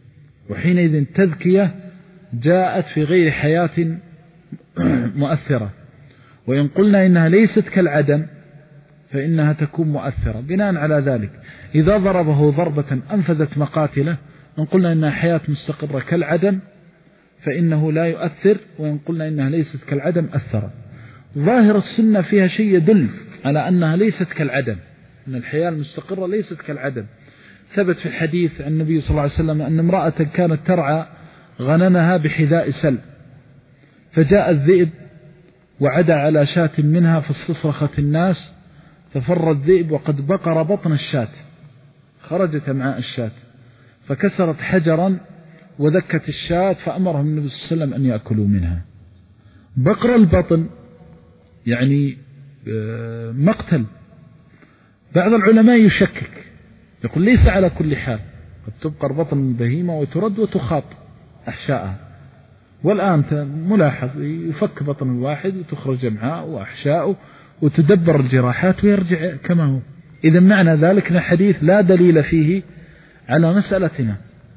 وحينئذ تذكية جاءت في غير حياة مؤثرة. وإن قلنا إنها ليست كالعدم فإنها تكون مؤثرة. بناء على ذلك إذا ضربه ضربة أنفذت مقاتله، إن قلنا إنها حياة مستقرة كالعدم فإنه لا يؤثر، وإن قلنا إنها ليست كالعدم أثر. ظاهر السنة فيها شيء يدل على أنها ليست كالعدم، أن الحياة المستقرة ليست كالعدم. ثبت في الحديث عن النبي صلى الله عليه وسلم أن امرأة كانت ترعى غنمها بحذاء سل، فجاء الذئب وعدى على شاة منها فاستصرخت الناس، ففر الذئب وقد بقر بطن الشاة، خرجت أمعاء الشاة فكسرت حجرا وذكت الشاة، فأمرهم النبي صلى الله عليه وسلم أن يأكلوا منها. بقر البطن يعني مقتل. بعض العلماء يشكك يقول ليس على كل حال، قد تبقر بطن البهيمة وترد وتخاط أحشاءها، والآن ملاحظ يفك بطن الواحد وتخرج أمعاء وأحشاءه وتدبر الجراحات ويرجع كما هو. إذا معنى ذلك أن حديث لا دليل فيه على مسألتنا.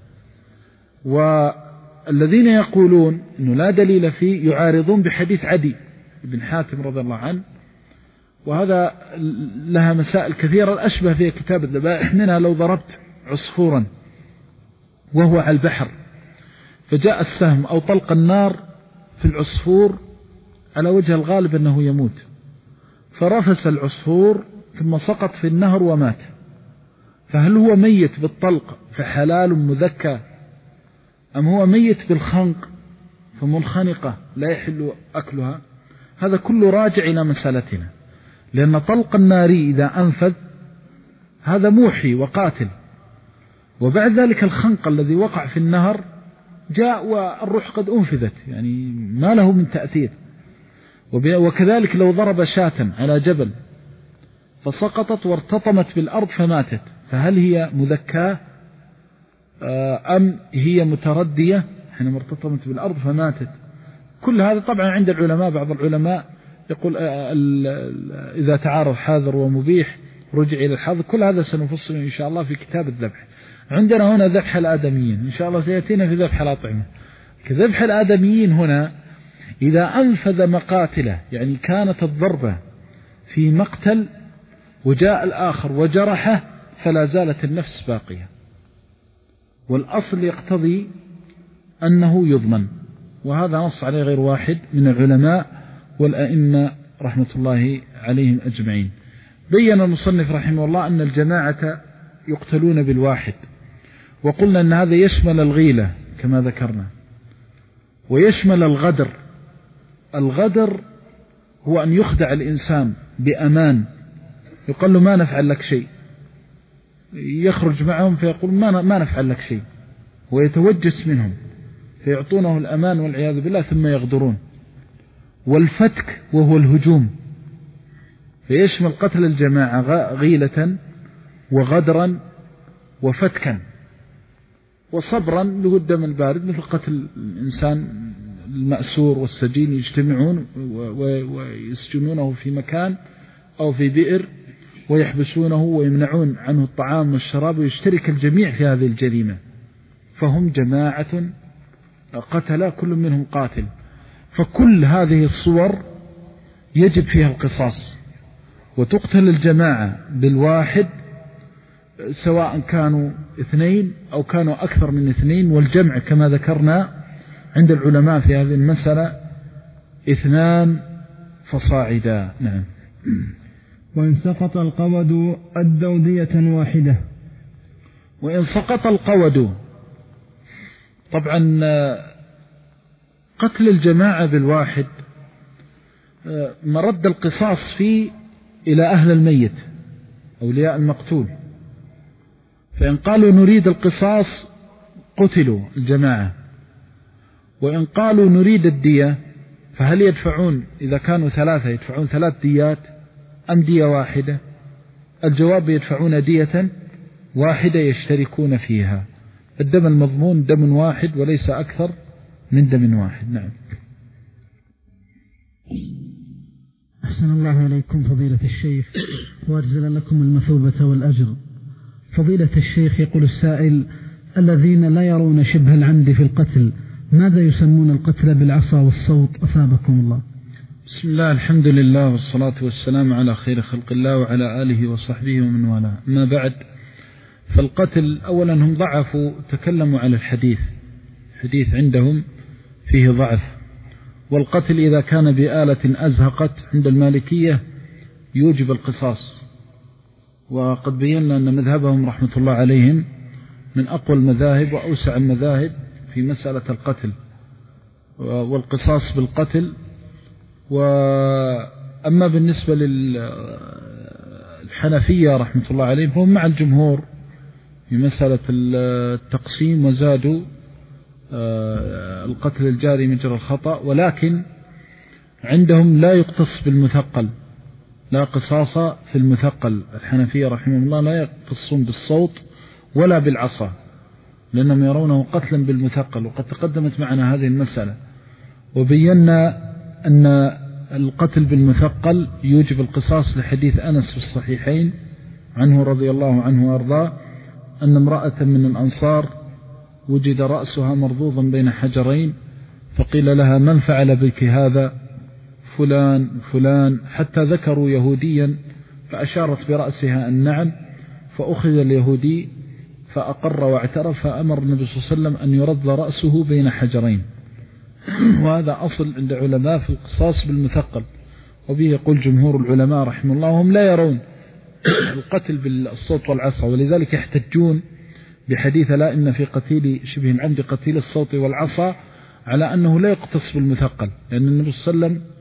والذين يقولون أنه لا دليل فيه يعارضون بحديث عدي بن حاتم رضي الله عنه، وهذا لها مسائل كثيرة الأشبه في كتاب الذبائح. منها لو ضربت عصفورا وهو على البحر فجاء السهم أو طلق النار في العصفور، على وجه الغالب أنه يموت، فرفس العصفور ثم سقط في النهر ومات، فهل هو ميت بالطلق فحلال مذكى، أم هو ميت بالخنق فمنخنقة لا يحل أكلها؟ هذا كله راجع إلى مسألتنا، لأن طلق النار إذا أنفذ هذا موحي وقاتل، وبعد ذلك الخنق الذي وقع في النهر جاء والروح قد أنفذت، يعني ما له من تأثير. وكذلك لو ضرب شاة على جبل فسقطت وارتطمت بالأرض فماتت، فهل هي مذكاة أم هي متردية حينما ارتطمت بالأرض فماتت؟ كل هذا طبعا عند العلماء، بعض العلماء يقول إذا تعارض حاضر ومبيح رجع إلى الحاضر. كل هذا سنفصل إن شاء الله في كتاب الذبح. عندنا هنا ذبح الآدميين، إن شاء الله سيأتينا في ذبح الأطعمة. كذبح الآدميين هنا إذا أنفذ مقاتله، يعني كانت الضربة في مقتل وجاء الآخر وجرحه فلا زالت النفس باقية، والأصل يقتضي أنه يضمن، وهذا نص عليه غير واحد من العلماء والأئمة رحمة الله عليهم أجمعين. بيّن المصنف رحمه الله أن الجماعة يقتلون بالواحد، وقلنا أن هذا يشمل الغيلة كما ذكرنا، ويشمل الغدر. الغدر هو أن يخدع الإنسان بأمان، يقول له ما نفعل لك شيء، يخرج معهم فيقول ما ما نفعل لك شيء، ويتوجس منهم فيعطونه الأمان والعياذ بالله ثم يغدرون. والفتك وهو الهجوم، فيشمل قتل الجماعة غيلة وغدرا وفتكا وصبرا له الدم البارد، مثل قتل الإنسان المأسور والسجين، يجتمعون ويسجنونه في مكان أو في بئر ويحبسونه ويمنعون عنه الطعام والشراب، ويشترك الجميع في هذه الجريمة، فهم جماعة قتل كل منهم قاتل. فكل هذه الصور يجب فيها القصاص، وتقتل الجماعة بالواحد سواء كانوا اثنين أو كانوا أكثر من اثنين، والجمع كما ذكرنا عند العلماء في هذه المسألة اثنان فصاعدا. نعم. وإن سقط القود أدوا دية واحدة. وإن سقط القود، طبعا قتل الجماعة بالواحد مرد القصاص فيه إلى أهل الميت أولياء المقتول، فإن قالوا نريد القصاص قتلوا الجماعة، وإن قالوا نريد الدية فهل يدفعون إذا كانوا ثلاثة يدفعون ثلاث ديات أم دية واحدة؟ الجواب يدفعون دية واحدة يشتركون فيها. الدم المضمون دم واحد وليس أكثر من دم واحد. نعم. أحسن الله إليكم فضيلة الشيخ، وأجزل لكم المثوبة والأجر. فضيلة الشيخ، يقول السائل: الذين لا يرون شبه العمد في القتل ماذا يسمون القتل بالعصا والصوت أثابكم الله؟ بسم الله، الحمد لله والصلاة والسلام على خير خلق الله وعلى آله وصحبه ومن والاه. ما بعد، فالقتل أولا هم ضعفوا، تكلموا على الحديث، حديث عندهم فيه ضعف. والقتل إذا كان بآلة أزهقت عند المالكية يوجب القصاص، وقد بينا أن مذهبهم رحمة الله عليهم من أقوى المذاهب وأوسع المذاهب في مسألة القتل والقصاص بالقتل. وأما بالنسبة للحنفية رحمة الله عليهم هم مع الجمهور في مسألة التقسيم، وزادوا القتل الجاري مجرى الخطأ، ولكن عندهم لا يقتص بالمثقل، لا قصاص في المثقل. الحنفية رحمه الله لا يقتصون بالصوت ولا بالعصا، لأنهم يرونه قتلا بالمثقل، وقد تقدمت معنا هذه المسألة وبينا أن القتل بالمثقل يوجب القصاص لحديث أنس في الصحيحين عنه رضي الله عنه وأرضاه أن امرأة من الأنصار وجد رأسها مرضوضا بين حجرين، فقيل لها: من فعل بك هذا؟ فلان فلان، حتى ذكروا يهوديا فأشارت برأسها أن نعم، فأخذ اليهودي فأقر واعترف، فأمر النبي صلى الله عليه وسلم أن يرد رأسه بين حجرين. وهذا أصل عند علماء في القصاص بالمثقل، وبه يقول جمهور العلماء رحمه الله هم لا يرون القتل بالصوت والعصا، ولذلك يحتجون بحديث لا إن في قتيل شبه العمد قتيل الصوت والعصا على أنه لا يقتص بالمثقل، لأن النبي صلى الله عليه وسلم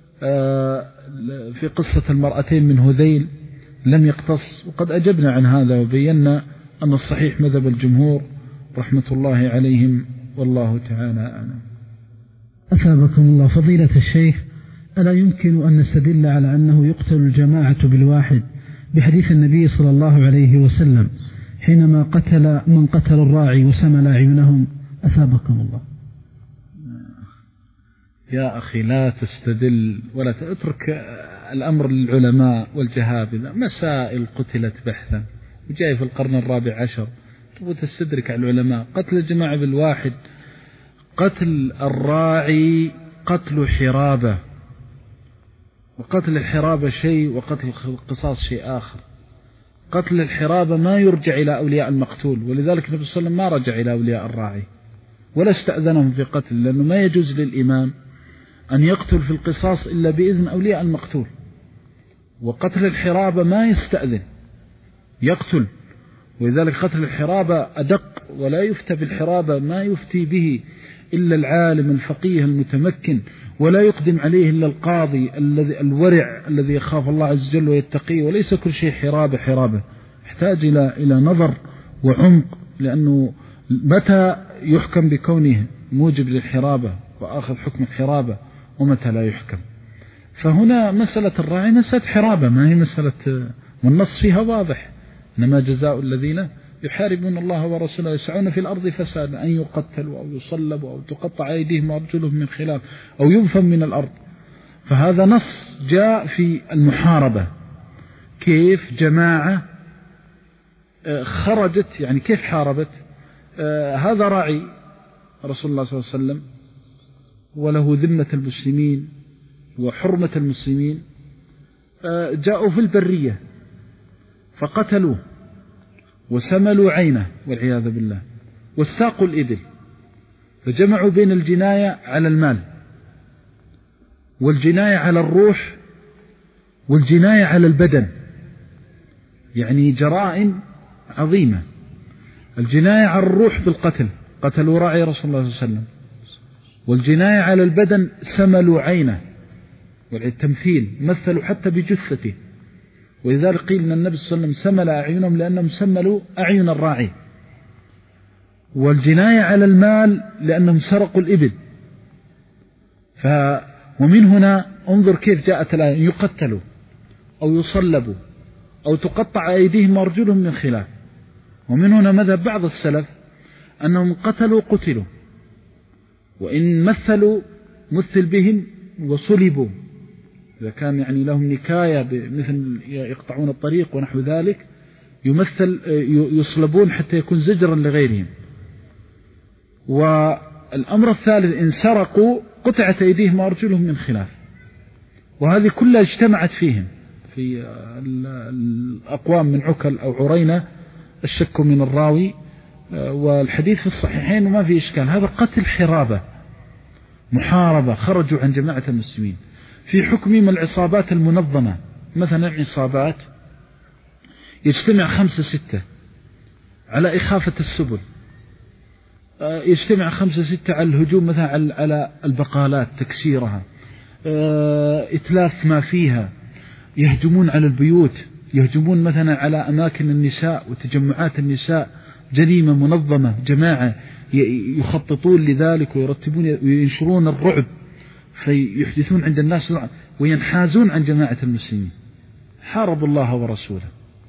في قصة المرأتين من هذيل لم يقتص، وقد أجبنا عن هذا وبينا أن الصحيح مذهب الجمهور رحمة الله عليهم، والله تعالى أعلم. أثابكم الله فضيلة الشيخ، ألا يمكن أن نستدل على أنه يقتل الجماعة بالواحد بحديث النبي صلى الله عليه وسلم حينما قتل من قتل الراعي وسمل أعينهم؟ أثابكم الله. يا أخي لا تستدل ولا تترك الأمر للعلماء والجهابذة، مسائل قتلت بحثا وجاي في القرن الرابع عشر وتستدرك على العلماء. قتل الجماعة بالواحد، قتل الراعي قتل حرابة، وقتل الحرابة شيء وقتل القصاص شيء آخر. قتل الحرابة ما يرجع إلى أولياء المقتول، ولذلك النبي صلى الله عليه وسلم ما رجع إلى أولياء الراعي ولا استأذنهم في قتل، لأنه ما يجوز للإمام أن يقتل في القصاص إلا بإذن أولياء المقتول. وقتل الحرابة ما يستأذن، يقتل، ولذلك قتل الحرابة أدق، ولا يفتى بالحرابة ما يفتي به إلا العالم الفقيه المتمكن، ولا يقدم عليه إلا القاضي الذي الورع الذي يخاف الله عز وجل ويتقيه، وليس كل شيء حرابة حرابة، يحتاج إلى إلى نظر وعمق، لأنه متى يحكم بكونه موجب للحرابة وآخذ حكم الحرابة ومتى لا يحكم. فهنا مسألة الراعي مسألة حرابة، ما هي مسألة، والنص فيها واضح: إنما جزاء الذين يحاربون الله ورسوله يسعون في الأرض فسادا أن يقتلوا أو يصلبوا أو تقطع أيديهم وأرجلهم من خلاف أو ينفوا من الأرض. فهذا نص جاء في المحاربة، كيف جماعة خرجت، يعني كيف حاربت. آه هذا راعي رسول الله صلى الله عليه وسلم وله ذمة المسلمين وحرمة المسلمين، آه جاءوا في البرية فقتلوه وسملوا عينه والعياذ بالله واستاقوا الإبل، فجمعوا بين الجناية على المال والجناية على الروح والجناية على البدن، يعني جرائم عظيمة. الجناية على الروح بالقتل، قتلوا راعي رسول الله صلى الله عليه وسلم، والجناية على البدن سملوا عينه والتمثيل، مثلوا حتى بجثته، ولذلك قيل أن النبي صلى الله عليه وسلم سمل أعينهم لأنهم سملوا أعين الراعي. والجناية على المال لأنهم سرقوا الإبل. ف ومن هنا انظر كيف جاءت الآية: يقتلوا أو يصلبوا أو تقطع أيديهم وأرجلهم من خلاف. ومن هنا مذهب بعض السلف أنهم قتلوا قتلوا، وإن مثلوا مثل بهم وصلبوا، إذا كان يعني لهم نكاية مثل يقطعون الطريق ونحو ذلك، يمثل يصلبون حتى يكون زجرا لغيرهم. والأمر الثالث إن سرقوا قطعت أيديهم وأرجلهم من خلاف، وهذه كلها اجتمعت فيهم في الأقوام من عكل أو عرينة، الشك من الراوي، والحديث في الصحيحين وما في إشكال. هذا قتل حرابة، محاربة، خرجوا عن جماعة المسلمين. في حكمهم العصابات المنظمة، مثلا عصابات يجتمع خمسة ستة على إخافة السبل، يجتمع خمسة ستة على الهجوم مثلا على البقالات تكسيرها، إتلاف ما فيها، يهجمون على البيوت، يهجمون مثلا على أماكن النساء وتجمعات النساء، جريمة منظمة، جماعة يخططون لذلك ويرتبون وينشرون الرعب فيحدثون عند الناس وينحازون عن جماعة المسلمين، حاربوا الله ورسوله.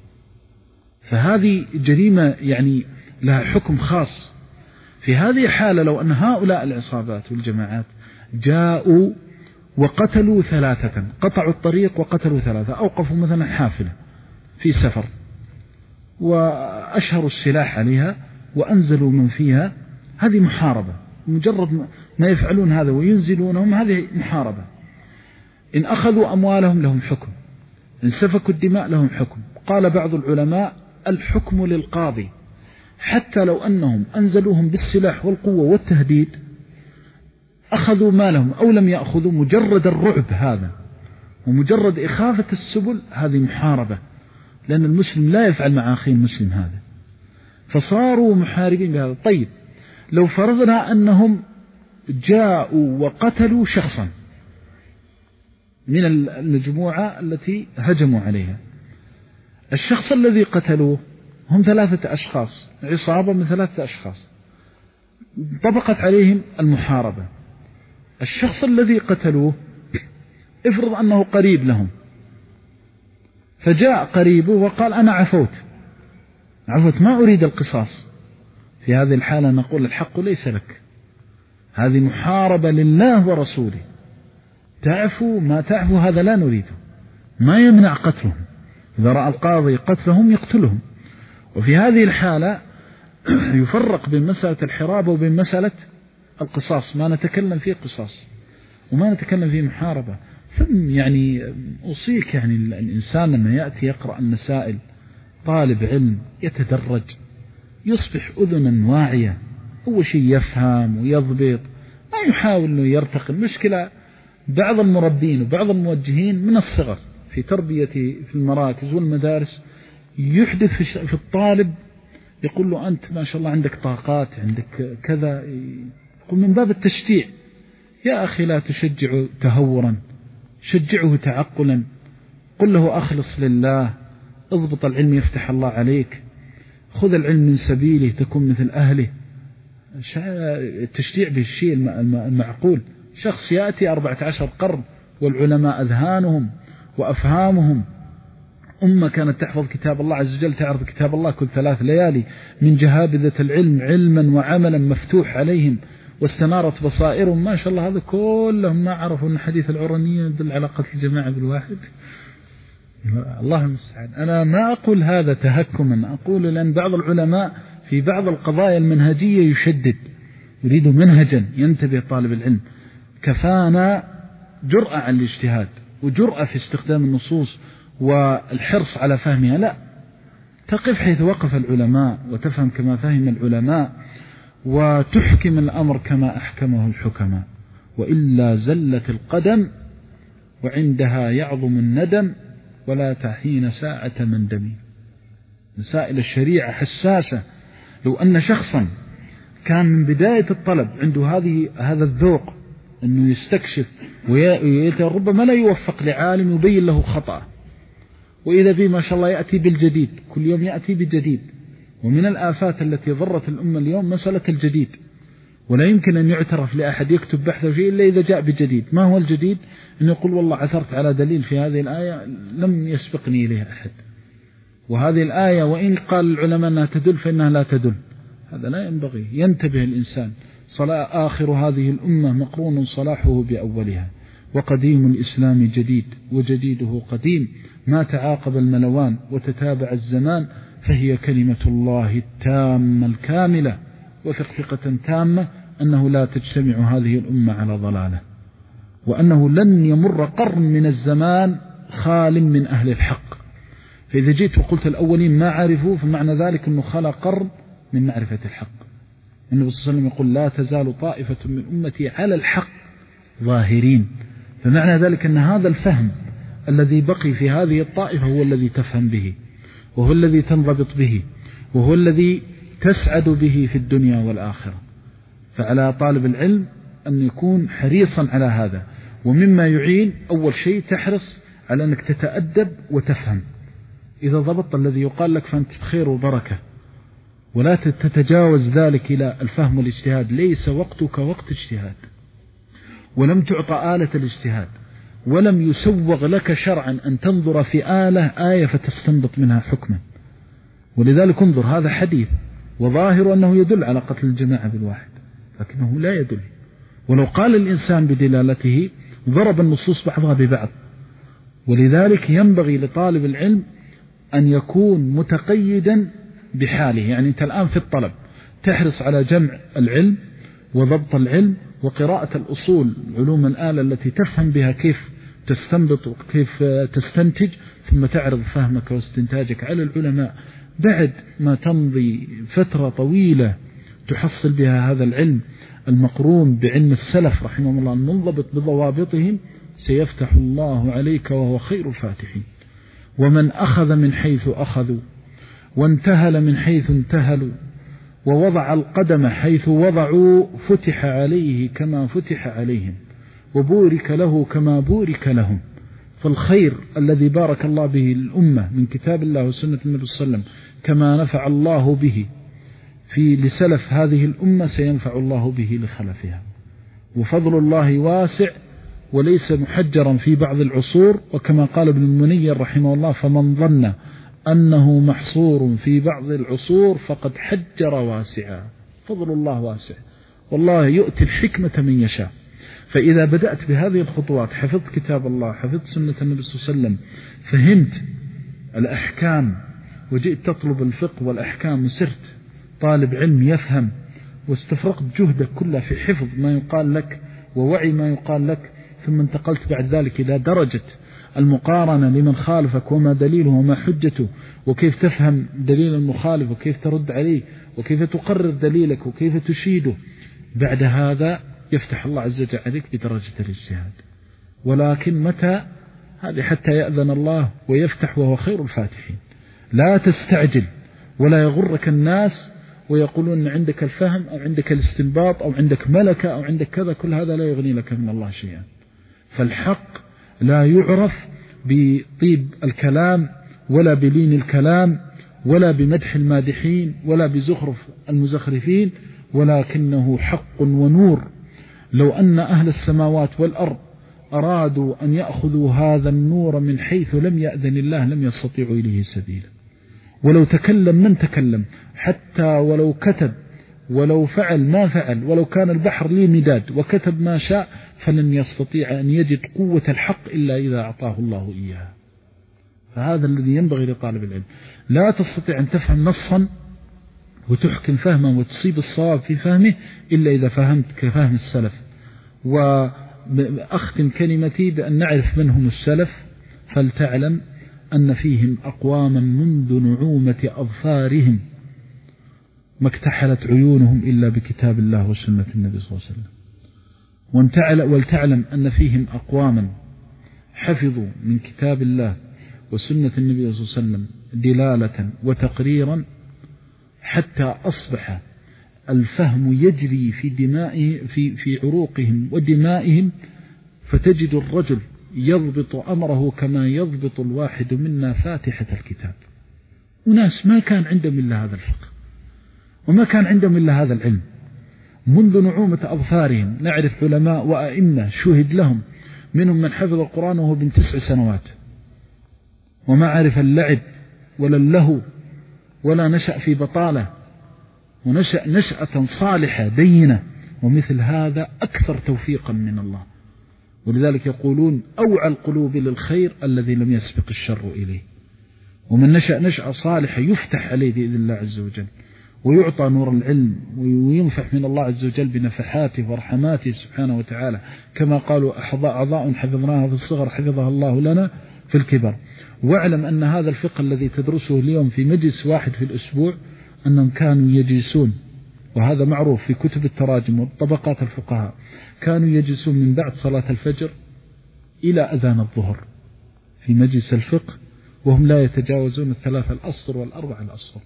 فهذه جريمة يعني لها حكم خاص. في هذه الحالة لو أن هؤلاء العصابات والجماعات جاءوا وقتلوا ثلاثة، قطعوا الطريق وقتلوا ثلاثة، أوقفوا مثلا حافلة في سفر وأشهروا السلاح عليها وأنزلوا من فيها، هذه محاربة. مجرد ما يفعلون هذا وينزلونهم هذه محاربة. إن أخذوا أموالهم لهم حكم، إن سفكوا الدماء لهم حكم. قال بعض العلماء الحكم للقاضي، حتى لو أنهم أنزلوهم بالسلاح والقوة والتهديد، أخذوا مالهم أو لم يأخذوا، مجرد الرعب هذا ومجرد إخافة السبل هذه محاربة، لأن المسلم لا يفعل مع أخيه المسلم هذا، فصاروا محاربين بهذا. طيب لو فرضنا أنهم جاءوا وقتلوا شخصا من المجموعة التي هجموا عليها، الشخص الذي قتلوه هم ثلاثة أشخاص، عصابة من ثلاثة أشخاص، طبقت عليهم المحاربة. الشخص الذي قتلوه افرض أنه قريب لهم، فجاء قريبه وقال أنا عفوت عفوت ما أريد القصاص، في هذه الحالة نقول الحق ليس لك، هذه محاربة لله ورسوله، تعفو ما تعفو هذا لا نريده، ما يمنع قتلهم، إذا رأى القاضي قتلهم يقتلهم. وفي هذه الحالة يفرق بين مسألة الحرابة وبين مسألة القصاص، ما نتكلم فيه قصاص وما نتكلم فيه محاربة. ثم يعني أوصيك يعني الإنسان لما يأتي يقرأ المسائل، طالب علم يتدرج، يصبح أذنا واعية، أول شيء يفهم ويضبط، ما يحاول أنه يرتقي. المشكلة بعض المربين وبعض الموجهين من الصغر في تربيته في المراكز والمدارس يحدث في الطالب، يقول له أنت ما شاء الله عندك طاقات، عندك كذا، يقول من باب التشجيع. يا أخي لا تشجعه تهورا، شجعه تعقلا، قل له أخلص لله، اضبط العلم يفتح الله عليك، خذ العلم من سبيله تكون مثل أهله. التشجيع بالشيء المعقول. شخص يأتي أربعة عشر قرن والعلماء أذهانهم وأفهامهم، أمة كانت تحفظ كتاب الله عز وجل، تعرض كتاب الله كل ثلاث ليالي، من جهابذة العلم علما وعملا مفتوح عليهم، واستنارت بصائرهم، ما شاء الله، هذا كلهم ما عرفوا أن حديث العرنية يدل على قتل الجماعة بالواحد. الله المستعان. أنا ما أقول هذا تهكما، أقول لأن بعض العلماء في بعض القضايا المنهجية يشدد، يريد منهجا ينتبه طالب العلم. كفانا جرأة على الاجتهاد وجرأة في استخدام النصوص والحرص على فهمها، لا، تقف حيث وقف العلماء وتفهم كما فهم العلماء وتحكم الأمر كما أحكمه الحكماء، وإلا زلت القدم وعندها يعظم الندم ولا تحين ساعة من دمي. مسائل الشريعة حساسة. لو أن شخصا كان من بداية الطلب عنده هذه هذا الذوق أنه يستكشف وربما لا يوفق لعالم يبين له خطأ، وإذا به ما شاء الله يأتي بالجديد، كل يوم يأتي بالجديد. ومن الآفات التي ضرت الأمة اليوم مسألة الجديد، ولا يمكن أن يعترف لأحد يكتب بحثه شيء إلا إذا جاء بجديد. ما هو الجديد؟ أن يقول والله عثرت على دليل في هذه الآية لم يسبقني إليه أحد، وهذه الآية وإن قال العلماء أنها تدل فإنها لا تدل. هذا لا ينبغي. ينتبه الإنسان. صلاة آخر هذه الأمة مقرون صلاحه بأولها، وقديم الإسلام جديد وجديده قديم، ما تعاقب الملوان وتتابع الزمان، فهي كلمة الله التامة الكاملة وثق ثقة تامة أنه لا تجتمع هذه الأمة على ضلالة، وأنه لن يمر قرن من الزمان خال من أهل الحق. فإذا جئت وقلت الأولين ما عرفوا فمعنى ذلك أنه خلى قرن من معرفة الحق. النبي صلى الله عليه وسلم يقول لا تزال طائفة من أمتي على الحق ظاهرين، فمعنى ذلك أن هذا الفهم الذي بقي في هذه الطائفة هو الذي تفهم به، وهو الذي تنضبط به، وهو الذي تسعد به في الدنيا والآخرة. فعلى طالب العلم أن يكون حريصا على هذا. ومما يعين أول شيء تحرص على أنك تتأدب وتفهم. إذا ضبطت الذي يقال لك فأنت بخير وبركة، ولا تتجاوز ذلك إلى الفهم والاجتهاد. ليس وقتك وقت اجتهاد، ولم تعطى آلة الاجتهاد، ولم يسوغ لك شرعا أن تنظر في آلة آية فتستنبط منها حكما. ولذلك انظر، هذا حديث وظاهر أنه يدل على قتل الجماعة بالواحد، لكنه لا يدل. ولو قال الإنسان بدلالته ضرب النصوص بعضها ببعض. ولذلك ينبغي لطالب العلم أن يكون متقيدا بحاله. يعني أنت الآن في الطلب تحرص على جمع العلم وضبط العلم وقراءة الأصول، علوم الآلة التي تفهم بها كيف تستنبط وكيف تستنتج، ثم تعرض فهمك واستنتاجك على العلماء بعد ما تمضي فترة طويلة تحصل بها هذا العلم المقرون بعلم السلف رحمهم الله المنضبط بضوابطهم. سيفتح الله عليك وهو خير الفاتحين. ومن أخذ من حيث أخذوا وانتهل من حيث انتهلوا ووضع القدم حيث وضعوا فتح عليه كما فتح عليهم وبورك له كما بورك لهم. فالخير الذي بارك الله به الأمة من كتاب الله وسنة النبي صلى الله عليه وسلم كما نفع الله به في لسلف هذه الأمة سينفع الله به لخلفها. وفضل الله واسع وليس محجرا في بعض العصور. وكما قال ابن المنير رحمه الله فمن ظن أنه محصور في بعض العصور فقد حجر واسعا. فضل الله واسع، والله يؤتي الحكمة من يشاء. فإذا بدأت بهذه الخطوات، حفظت كتاب الله، حفظت سنة النبي صلى الله عليه وسلم، فهمت الأحكام وجئت تطلب الفقه والأحكام وصرت طالب علم يفهم، واستفرقت جهدك كله في حفظ ما يقال لك ووعي ما يقال لك، ثم انتقلت بعد ذلك إلى درجة المقارنة لمن خالفك وما دليله وما حجته، وكيف تفهم دليل المخالف وكيف ترد عليه وكيف تقرر دليلك وكيف تشيده. بعد هذا يفتح الله عز وجل عليك بدرجة الاجتهاد. ولكن متى؟ هذه حتى يأذن الله ويفتح وهو خير الفاتحين. لا تستعجل ولا يغرك الناس ويقولون أن عندك الفهم أو عندك الاستنباط أو عندك ملكة أو عندك كذا. كل هذا لا يغني لك من الله شيئا. فالحق لا يعرف بطيب الكلام ولا بلين الكلام ولا بمدح المادحين ولا بزخرف المزخرفين، ولكنه حق ونور. لو أن أهل السماوات والأرض أرادوا أن يأخذوا هذا النور من حيث لم يأذن الله لم يستطيعوا إليه سبيلا. ولو تكلم من تكلم، حتى ولو كتب ولو فعل ما فعل، ولو كان البحر لي مداد وكتب ما شاء، فلن يستطيع أن يجد قوة الحق إلا إذا أعطاه الله إياها. فهذا الذي ينبغي لطالب العلم. لا تستطيع أن تفهم نصا وتحكم فهما وتصيب الصواب في فهمه إلا إذا فهمت كفهم السلف. وأختم كلمتي بأن نعرف من هم السلف، فلتعلم أن فيهم أقواما منذ نعومة أظفارهم ما اكتحلت عيونهم إلا بكتاب الله وسنة النبي صلى الله عليه وسلم. ولتعلم أن فيهم أقواما حفظوا من كتاب الله وسنة النبي صلى الله عليه وسلم دلالة وتقريرا حتى أصبح الفهم يجري في دمائه في في عروقهم ودمائهم، فتجد الرجل يضبط أمره كما يضبط الواحد منا فاتحة الكتاب. وناس ما كان عندهم إلا هذا الفقه وما كان عندهم إلا هذا العلم منذ نعومة أظفارهم. نعرف علماء وأئمة شهد لهم، منهم من حفظ القرآن وهو بن تسع سنوات وما عرف اللعب ولا اللهو ولا نشأ في بطالة، ونشأ نشأة صالحة دينة. ومثل هذا أكثر توفيقا من الله. ولذلك يقولون أوعى القلوب للخير الذي لم يسبق الشر إليه. ومن نشأ نشأة صالحة يفتح عليه بإذن الله عز وجل ويعطى نور العلم وينفح من الله عز وجل بنفحاته ورحماته سبحانه وتعالى، كما قالوا أعضاء حفظناها في الصغر حفظها الله لنا في الكبر. واعلم أن هذا الفقه الذي تدرسه اليوم في مجلس واحد في الأسبوع أنهم كانوا يجلسون، وهذا معروف في كتب التراجم وطبقات الفقهاء، كانوا يجلسون من بعد صلاة الفجر إلى أذان الظهر في مجلس الفقه، وهم لا يتجاوزون الثلاثة الأسطر والأربع الأسطر،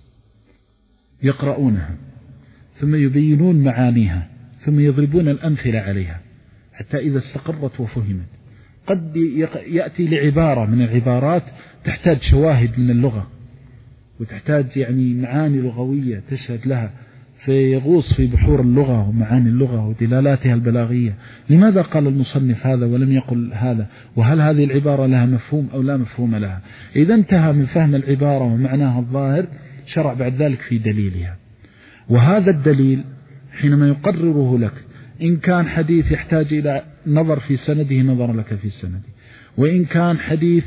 يقرؤونها ثم يبينون معانيها ثم يضربون الأمثلة عليها حتى إذا استقرت وفهمت. قد يأتي لعبارة من العبارات تحتاج شواهد من اللغة وتحتاج يعني معاني لغوية تشهد لها، فيغوص في بحور اللغة ومعاني اللغة ودلالاتها البلاغية. لماذا قال المصنف هذا ولم يقل هذا؟ وهل هذه العبارة لها مفهوم أو لا مفهوم لها؟ إذا انتهى من فهم العبارة ومعناها الظاهر شرع بعد ذلك في دليلها. وهذا الدليل حينما يقرره لك إن كان حديث يحتاج إلى نظر في سنده نظر لك في سنده، وإن كان حديث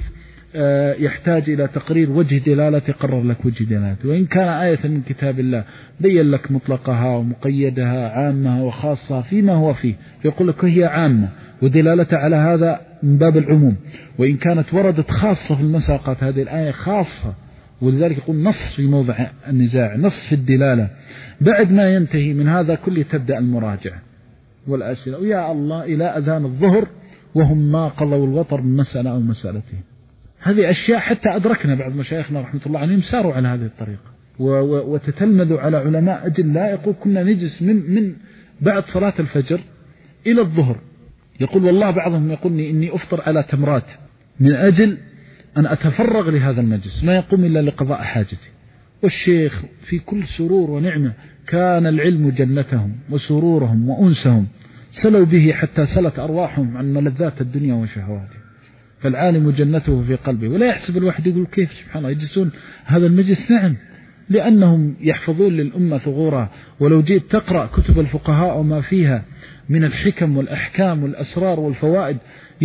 يحتاج إلى تقرير وجه دلالة قرر لك وجه دلالة، وإن كان آية من كتاب الله بين لك مطلقها ومقيدها عامها وخاصة فيما هو فيه، فيقول لك هي عامة ودلالة على هذا من باب العموم، وإن كانت وردت خاصة في المساقات هذه الآية خاصة، ولذلك يقول نص في موضع النزاع، نص في الدلالة. بعد ما ينتهي من هذا كله تبدأ المراجعة والأسئلة، ويا الله إلى أذان الظهر وهم ما قضوا الوطر من مسألة أو مسألتين. هذه أشياء حتى أدركنا بعض مشايخنا رحمة الله عليهم ساروا على هذه الطريقة وتتلمذوا على علماء أجلاء. يقول كنا نجلس من, من بعد صلاة الفجر إلى الظهر، يقول والله بعضهم يقولني إني أفطر على تمرات من أجل أن أتفرغ لهذا المجلس، ما يقوم إلا لقضاء حاجتي. والشيخ في كل سرور ونعمة، كان العلم جنتهم وسرورهم وأنسهم، سلوا به حتى سلت أرواحهم عن ملذات الدنيا وشهواتها. فالعالم جنته في قلبه. ولا يحسب الواحد يقول كيف سبحان الله يجلسون هذا المجلس، نعم لأنهم يحفظون للأمة ثغورها. ولو جيت تقرأ كتب الفقهاء وما فيها من الحكم والأحكام والأسرار والفوائد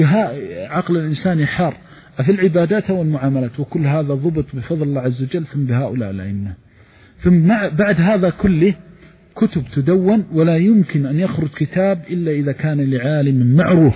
عقل الإنسان يحار في العبادات والمعاملات، وكل هذا ضبط بفضل الله عز وجل ثم بهؤلاء الأئمة. ثم بعد هذا كله كتب تدون، ولا يمكن أن يخرج كتاب إلا إذا كان لعالم معروف،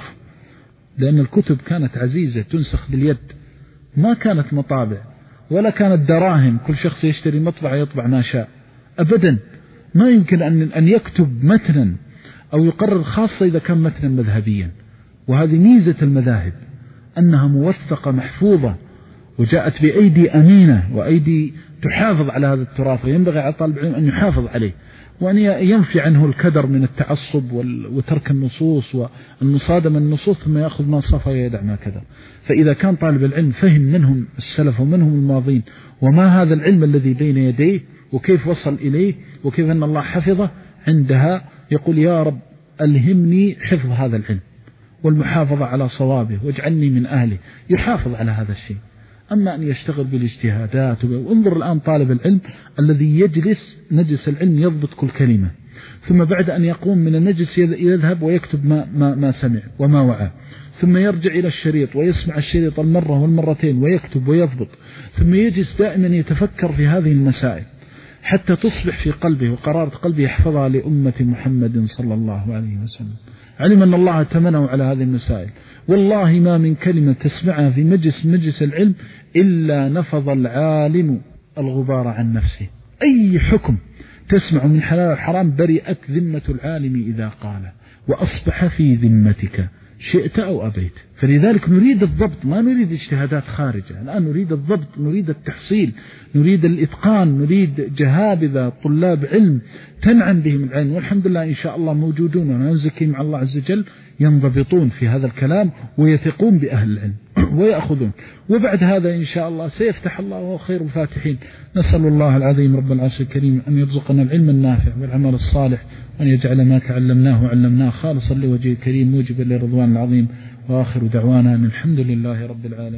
لأن الكتب كانت عزيزة تنسخ باليد، ما كانت مطابع ولا كانت دراهم كل شخص يشتري مطبعة يطبع ما شاء أبدا. ما يمكن أن أن يكتب متنا أو يقرر، خاصة إذا كان متنا مذهبيا. وهذه ميزة المذاهب أنها موثقة محفوظة وجاءت بأيدي أمينة وأيدي تحافظ على هذا التراث، وينبغي على طالب العلم أن يحافظ عليه وأن ينفي عنه الكدر من التعصب وترك النصوص والمصادمة النصوص، ثم يأخذ ما صفى ويدع ما كدر. فإذا كان طالب العلم فهم منهم السلف ومنهم الماضين وما هذا العلم الذي بين يديه وكيف وصل إليه وكيف أن الله حفظه، عندها يقول يا رب ألهمني حفظ هذا العلم والمحافظة على صوابه واجعلني من أهله، يحافظ على هذا الشيء. أما أن يشتغل بالاجتهادات. وانظر الآن طالب العلم الذي يجلس نجلس العلم يضبط كل كلمة، ثم بعد أن يقوم من النجلس يذهب ويكتب ما, ما, ما سمع وما وعى، ثم يرجع إلى الشريط ويسمع الشريط المرة والمرتين ويكتب ويضبط، ثم يجلس دائما يتفكر في هذه المسائل حتى تصبح في قلبه وقرارة قلبه يحفظها لأمة محمد صلى الله عليه وسلم. علم أن الله تمنه على هذه المسائل. والله ما من كلمة تسمعها في مجلس مجلس العلم إلا نفض العالم الغبار عن نفسه. أي حكم تسمع من حلال وحرام برئت ذمة العالم إذا قال، وأصبح في ذمتك شئت أو أبيت. فلذلك نريد الضبط، ما نريد اجتهادات خارجة. الآن نريد الضبط، نريد التحصيل، نريد الإتقان، نريد جهابذة طلاب علم تنعم بهم العلم. والحمد لله إن شاء الله موجودون ونزكي مع الله عز وجل ينضبطون في هذا الكلام ويثقون بأهل العلم ويأخذون. وبعد هذا إن شاء الله سيفتح الله وهو خير الفاتحين. نسأل الله العظيم رب العرش الكريم أن يرزقنا العلم النافع والعمل الصالح، وأن يجعل ما تعلمناه وعلمناه خالصا لوجهه الكريم موجبا للرضوان العظيم. وآخر دعوانا أن الحمد لله رب العالمين.